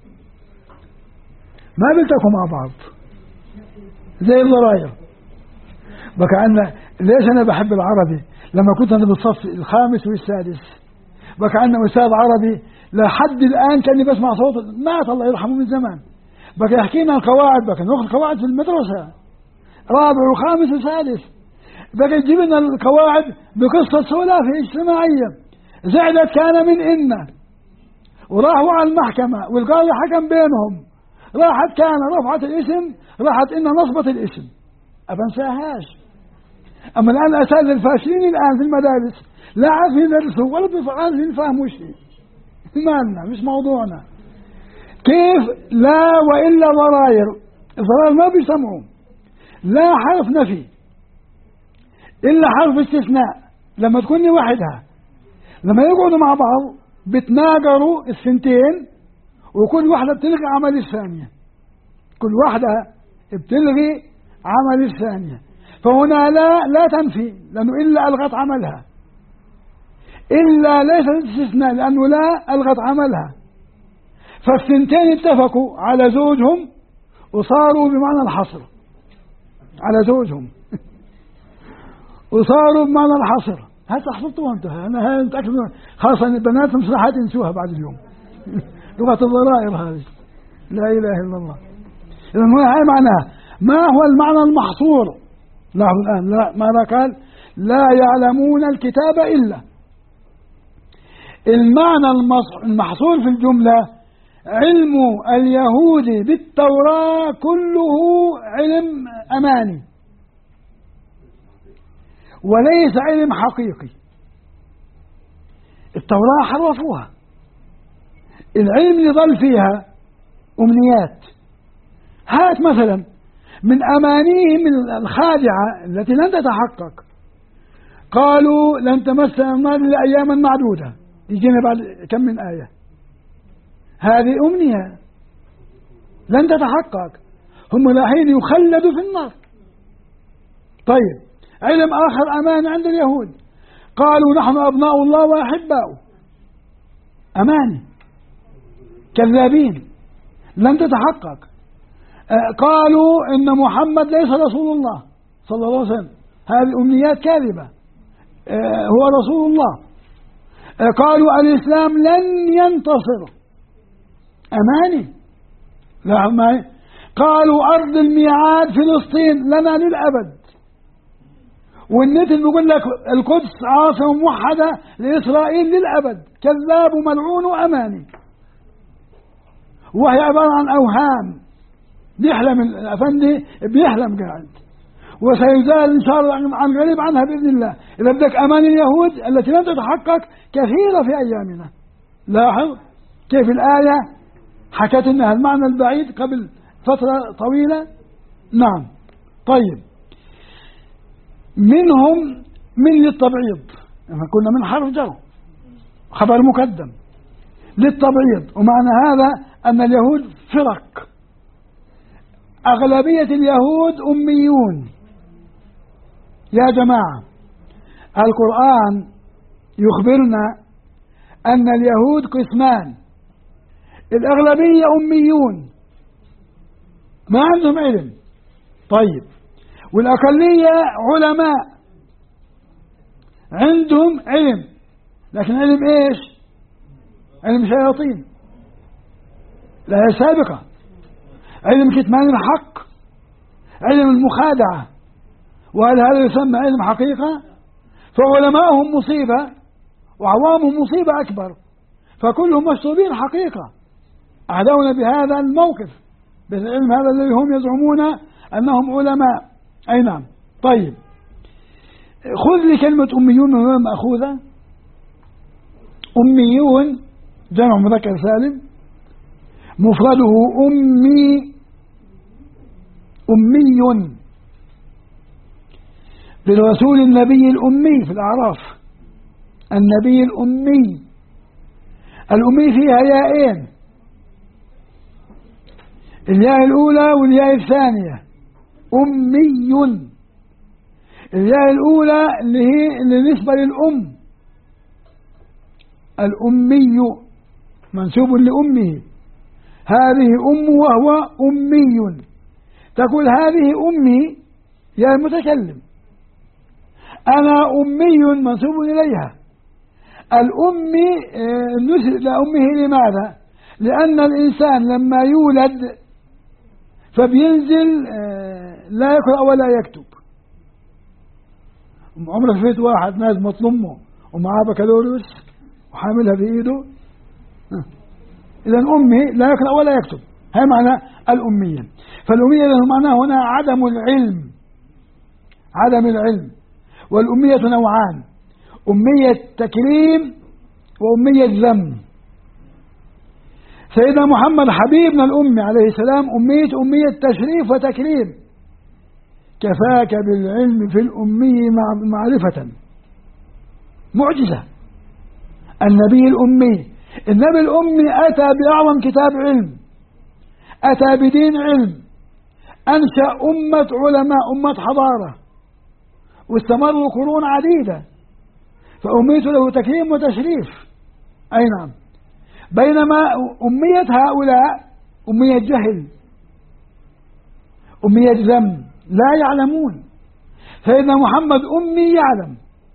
ما بيلتقوا مع بعض زي الضراير. بكأن ليش أنا بحب العربي؟ لما كنت أنا بالصف الخامس والسادس بكأن أستاذ عربي لحد الآن كأني بسمع صوته، مات الله يرحمه من زمان. بكى يحكي لنا القواعد، بكى ناخذ قواعد في المدرسة رابع وخامس وسادس، بكى يجيب لنا القواعد بقصة سلافة اجتماعية. زعلت كان من إن، وراحوا على المحكمة والقاضي حكم بينهم، راحت كان رفعت الاسم، راحت إن نصبت الاسم. أبنساهاش. أما الآن الأسئلة للفاشلين الآن في المدارس لا عارفين يدرسوا ولا عارفين يفهموا شيء. مالنا مش موضوعنا. كيف لا وإلا ضراير؟ الضراير ما بيسمعوا، لا حرف نفي إلا حرف استثناء لما تكون لوحدها، لما يقعدوا مع بعض بتناقروا الثنتين، وكل واحدة بتلغي عمل الثانية، كل واحدة بتلغي عمل الثانية. فهنا لا تنفي، لأنه إلا ألغت عملها، إلا ليس استثناء، لأنه لا ألغت عملها. فالثنتين اتفقوا على زوجهم وصاروا بمعنى الحصر على زوجهم وصاروا بمعنى الحصر. هل حصلتوا انتهى؟ أنا متأكد خاصة البنات مصلحات ينسوها بعد اليوم لغة الضرائر هذه، لا إله إلا الله. إذا هاي معناها. ما هو المعنى المحصور؟ لاحظوا الآن، لا ماذا قال؟ لا يعلمون الكتاب إلا. المعنى المحصور في الجملة علم اليهود بالتوراة كله علم أماني وليس علم حقيقي. التوراة حرفوها، العلم اللي ظل فيها أمنيات. هات مثلا من أمانيهم الخادعة التي لن تتحقق، قالوا لن تمسنا النار إلا أياما معدودة، يجينا بعد كم من آية. هذه أمنية لن تتحقق، هم الحين يخلدوا في النار. طيب علم آخر أمان عند اليهود، قالوا نحن أبناء الله وأحباؤه، أماني كذابين لن تتحقق. قالوا إن محمد ليس رسول الله صلى الله عليه وسلم، هذه أمنيات كاذبة، هو رسول الله. قالوا الإسلام لن ينتصر، أماني لا أماني. قالوا أرض الميعاد فلسطين لنا للأبد، والنت بيقول لك القدس عاصمة موحدة لإسرائيل للأبد، كذاب وملعون وأماني، وهي عبارة عن أوهام. بيحلم الأفندي، بيحلم قاعد، وسيزال إن شاء الله عن قريب عنها بإذن الله. إذا بدك أمان اليهود التي لم تتحقق كثيرة في أيامنا. لاحظ كيف الآية حكت إنها المعنى البعيد قبل فترة طويلة. نعم. طيب منهم من للتبعيض، كنا من حرف جر خبر مقدم للتبعيض، ومعنى هذا أن اليهود فرق، أغلبية اليهود أميون. يا جماعة القرآن يخبرنا أن اليهود قسمان، الأغلبية أميون ما عندهم علم، طيب، والأقلية علماء عندهم علم، لكن علم إيش؟ علم شياطين، لا سابقة، علم كتمان الحق، علم المخادعة، وهل هذا يسمى علم حقيقة؟ فعلماءهم مصيبة وعوامهم مصيبة أكبر، فكلهم مشطوبين حقيقة. أعدونا بهذا الموقف، بالعلم هذا الذي هم يزعمون أنهم علماء. أي نعم. طيب خذ لي كلمة أميون من وين مأخوذة؟ أميون جمع مذكر سالم، مفرده أمي، أمي، بالرسول النبي الأمي في الأعراف، النبي الأمي. الأمي فيها ياءين، الياء الأولى والياء الثانية، أمي. الياء الأولى اللي هي بالنسبة للأم، الأمي منسوب لأمه، هذه أم وهو أمي. تقول هذه أمي يا المتكلم، أنا أمي منسوب إليها. الأمي نسب لأمه، لماذا؟ لأن الإنسان لما يولد فبينزل لا يقرأ ولا يكتب. عمرك فيت واحد ناس مطلمه ومعاه بكالوريوس وحاملها بإيده؟ إذا أمي لا يقرأ ولا يكتب، هي معنى الأمية. فالأمية معناه هنا عدم العلم، عدم العلم. والأمية نوعان، أمية تكريم وأمية ذم. سيدنا محمد حبيبنا الأمي عليه السلام أمية تشريف وتكريم. كفاك بالعلم في الأمي معرفة، معجزة. النبي الأمي، النبي الأمي أتى بأعظم كتاب علم، أتى بدين علم، أنشأ أمة علماء، أمة حضارة، واستمروا قرون عديدة، فأميته له تكريم وتشريف. أي نعم. بينما أمية هؤلاء أمية جهل، أمية ذم، لا يعلمون. فإن محمد أمي يعلم،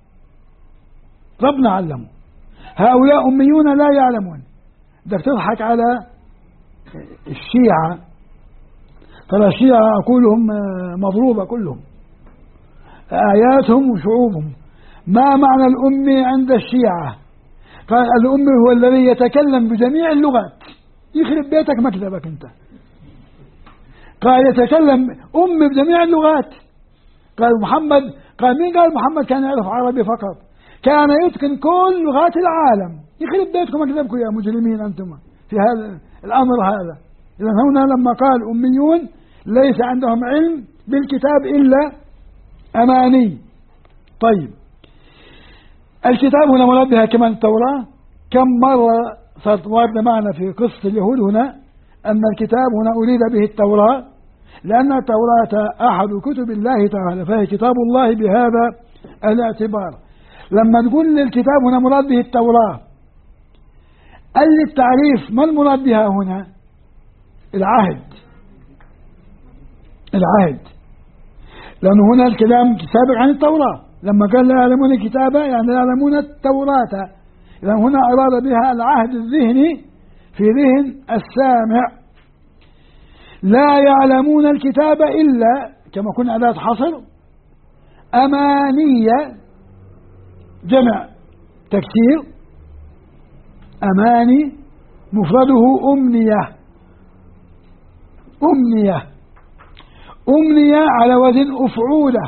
ربنا علمه. هؤلاء أميون لا يعلمون. بدك تضحك على الشيعة، ترى الشيعة عقولهم مضروبة كلهم، آياتهم وشعوبهم. ما معنى الأمي عند الشيعة؟ قال الأمي هو الذي يتكلم بجميع اللغات. يخرب بيتك مكتبك أنت. قال يتكلم أمي بجميع اللغات. قال محمد، قال مين قال محمد كان يعرف عربي فقط؟ كان يتقن كل لغات العالم. يخرب بيتكم مكتبكم يا مجرمين أنتم في هذا الأمر هذا. إذا هنا لما قال أميون ليس عندهم علم بالكتاب إلا أماني. طيب، الكتاب هنا مراد بها كمان التوراة. كم مرة صارت واردة معنا في قصة اليهود هنا أن الكتاب هنا أريد به التوراة، لأن التوراة أحد كتب الله تعالى، فهي كتاب الله بهذا الاعتبار. لما نقول الكتاب هنا مراد به التوراة، قال لي التعريف ما المراد بها هنا؟ العهد. العهد، لأنه هنا الكلام سابق عن التوراة. لما قال لا يعلمون الكتابة يعني لا يعلمون التوراة. إذا هنا أراد بها العهد الذهني في ذهن السامع. لا يعلمون الكتاب إلا، كما كنا أداة حصر، أمانية، جمع تكسير، أماني مفرده أمنية. أمنية، أمنية على وزن أفعولة،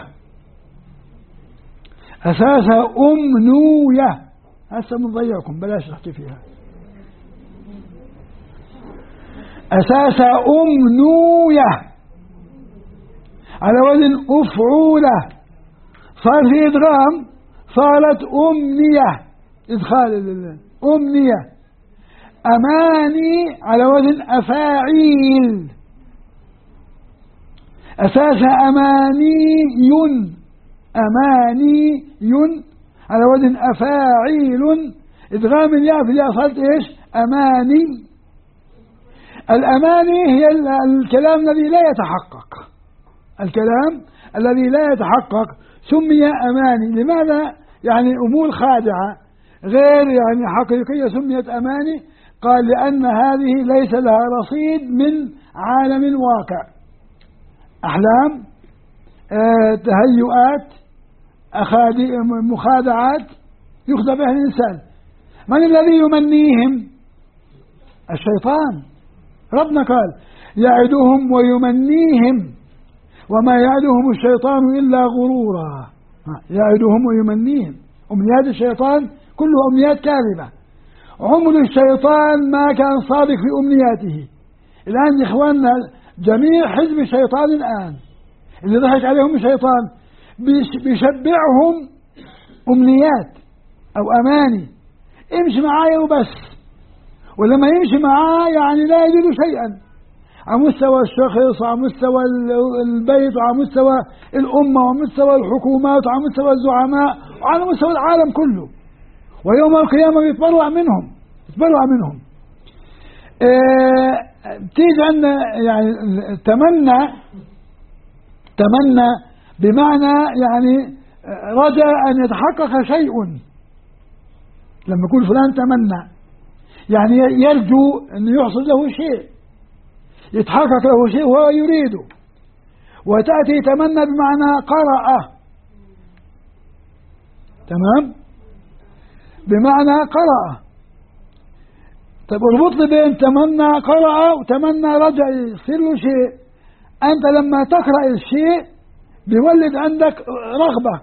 أساسها أمنوية. هسه بنضيعكم بلاش نحكي فيها. أساسها أمنوية على وزن أفعولة، صار في إدغام صارت أمنية، إدخال أمنية. أماني على وزن أفاعيل، أساسها أماني، أماني على وزن أفاعيل، إدغام الياء في الياء صارت إيش؟ أماني. الأماني هي الكلام الذي لا يتحقق، الكلام الذي لا يتحقق سمي أماني. لماذا؟ يعني أمور خادعة غير يعني حقيقية سميت أماني. قال لأن هذه ليس لها رصيد من عالم الواقع، أحلام، تهيؤات، مخادعات يخدع بها الإنسان. من الذي يمنيهم؟ الشيطان. ربنا قال يعدهم ويمنيهم وما يعدهم الشيطان إلا غرورا. يعدهم ويمنيهم، أمنيات الشيطان كلها أمنيات كاذبة. عمر الشيطان ما كان صادق في أمنياته. الآن يا إخواننا جميع حزب الشيطان الآن اللي ضحك عليهم الشيطان بيشبعهم أمنيات أو أماني. امشي معايا وبس، ولما يمشي معاه يعني لا يجد شيئا على مستوى الشخص وعلى مستوى البيت وعلى مستوى الأمة وعلى مستوى الحكومات وعلى مستوى الزعماء وعلى مستوى العالم كله. ويوم القيامة يتبرع منهم، يتبرع منهم. تيجي عندنا يعني تمنى بمعنى يعني رجاء أن يتحقق شيء. لما يقول فلان تمنى يعني يرجو أن يحصل له شيء، يتحقق له شيء وهو يريده. وتأتي تمنى بمعنى قرأ، تمام، بمعنى قرأ. طيب اربط لي بين تمنى قرأ وتمنى رجع يصير له شيء. أنت لما تقرأ الشيء بيولد عندك رغبة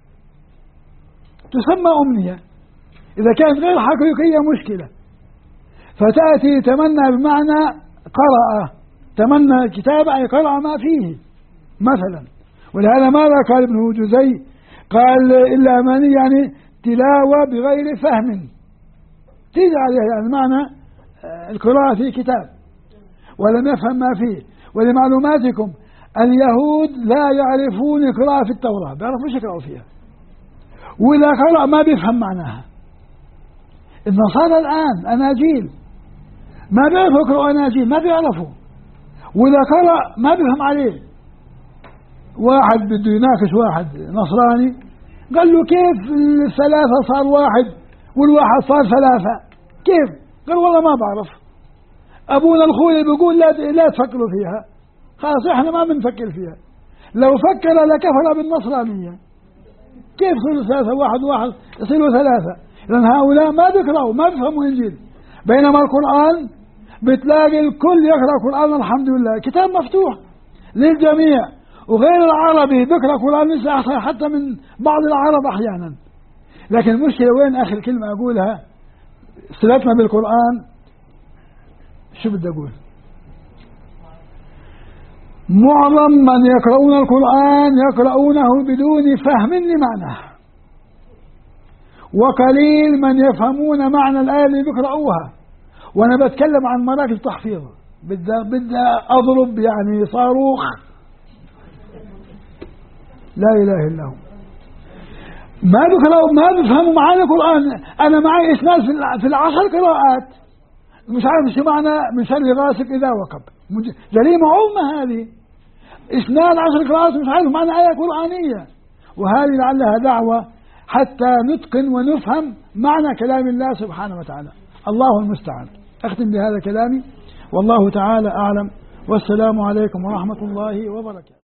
تسمى أمنية. إذا كانت غير حقيقية مشكلة. فتأتي تمنى بمعنى قرأ، تمنى كتاب أي قرأ ما فيه مثلا. ولهذا ماذا قال ابن جزي؟ قال إلا أماني يعني تلاوة بغير فهم تيجي عليها يعني معنى القراءة في كتاب ولم يفهم ما فيه. ولمعلوماتكم اليهود لا يعرفون القراءة في التوراة، بيعرفوش يقرأوا فيها، وإذا قرأ ما بيفهم معناها. النصارى الآن أناجيل ما بيعرفوا يقرأوا أناجيل، ما بيعرفوا، وإذا قرأ ما بيفهم عليه. واحد بده يناقش واحد نصراني قال له كيف الثلاثة صار واحد والواحد صار ثلاثة كيف؟ قال والله ما بعرف، أبونا الخوي بيقول لا تفكروا فيها، خلاص احنا ما بنفكر فيها، لو فكر لكفر بالنصرانية. كيف يصيروا ثلاثة واحد يصيروا ثلاثة؟ لأن هؤلاء ما بيقرأوا ما بيفهموا إنجيل، بينما القرآن بتلاقي الكل يقرأ القرآن الحمد لله، كتاب مفتوح للجميع، وغير العربي بيقرأ القرآن لسه أحسن حتى من بعض العرب أحيانا. لكن المشكلة وين آخر كلمة أقولها صلتنا بالقرآن؟ شو بدي أقول؟ معظم من يقرؤون القرآن يقرؤونه بدون فهم لمعناه، وقليل من يفهمون معنى الآية اللي بيقرؤوها. وأنا بتكلم عن مراكز تحفيظ، بدي أضرب يعني صاروخ لا إله إلا هو، ما بيقرأوا ما بيفهموا معاني القرآن. أنا معي إسناد في العشر قراءات مش عارف شو معنى من شر غاسق إذا وقب، جريمة عظمى هذه، إسناد 10 قراءات مش عارف معنى آية قرآنية. وهذه لعلها دعوة حتى نتقن ونفهم معنى كلام الله سبحانه وتعالى. الله المستعان. أختم بهذا كلامي، والله تعالى أعلم، والسلام عليكم ورحمة الله وبركاته.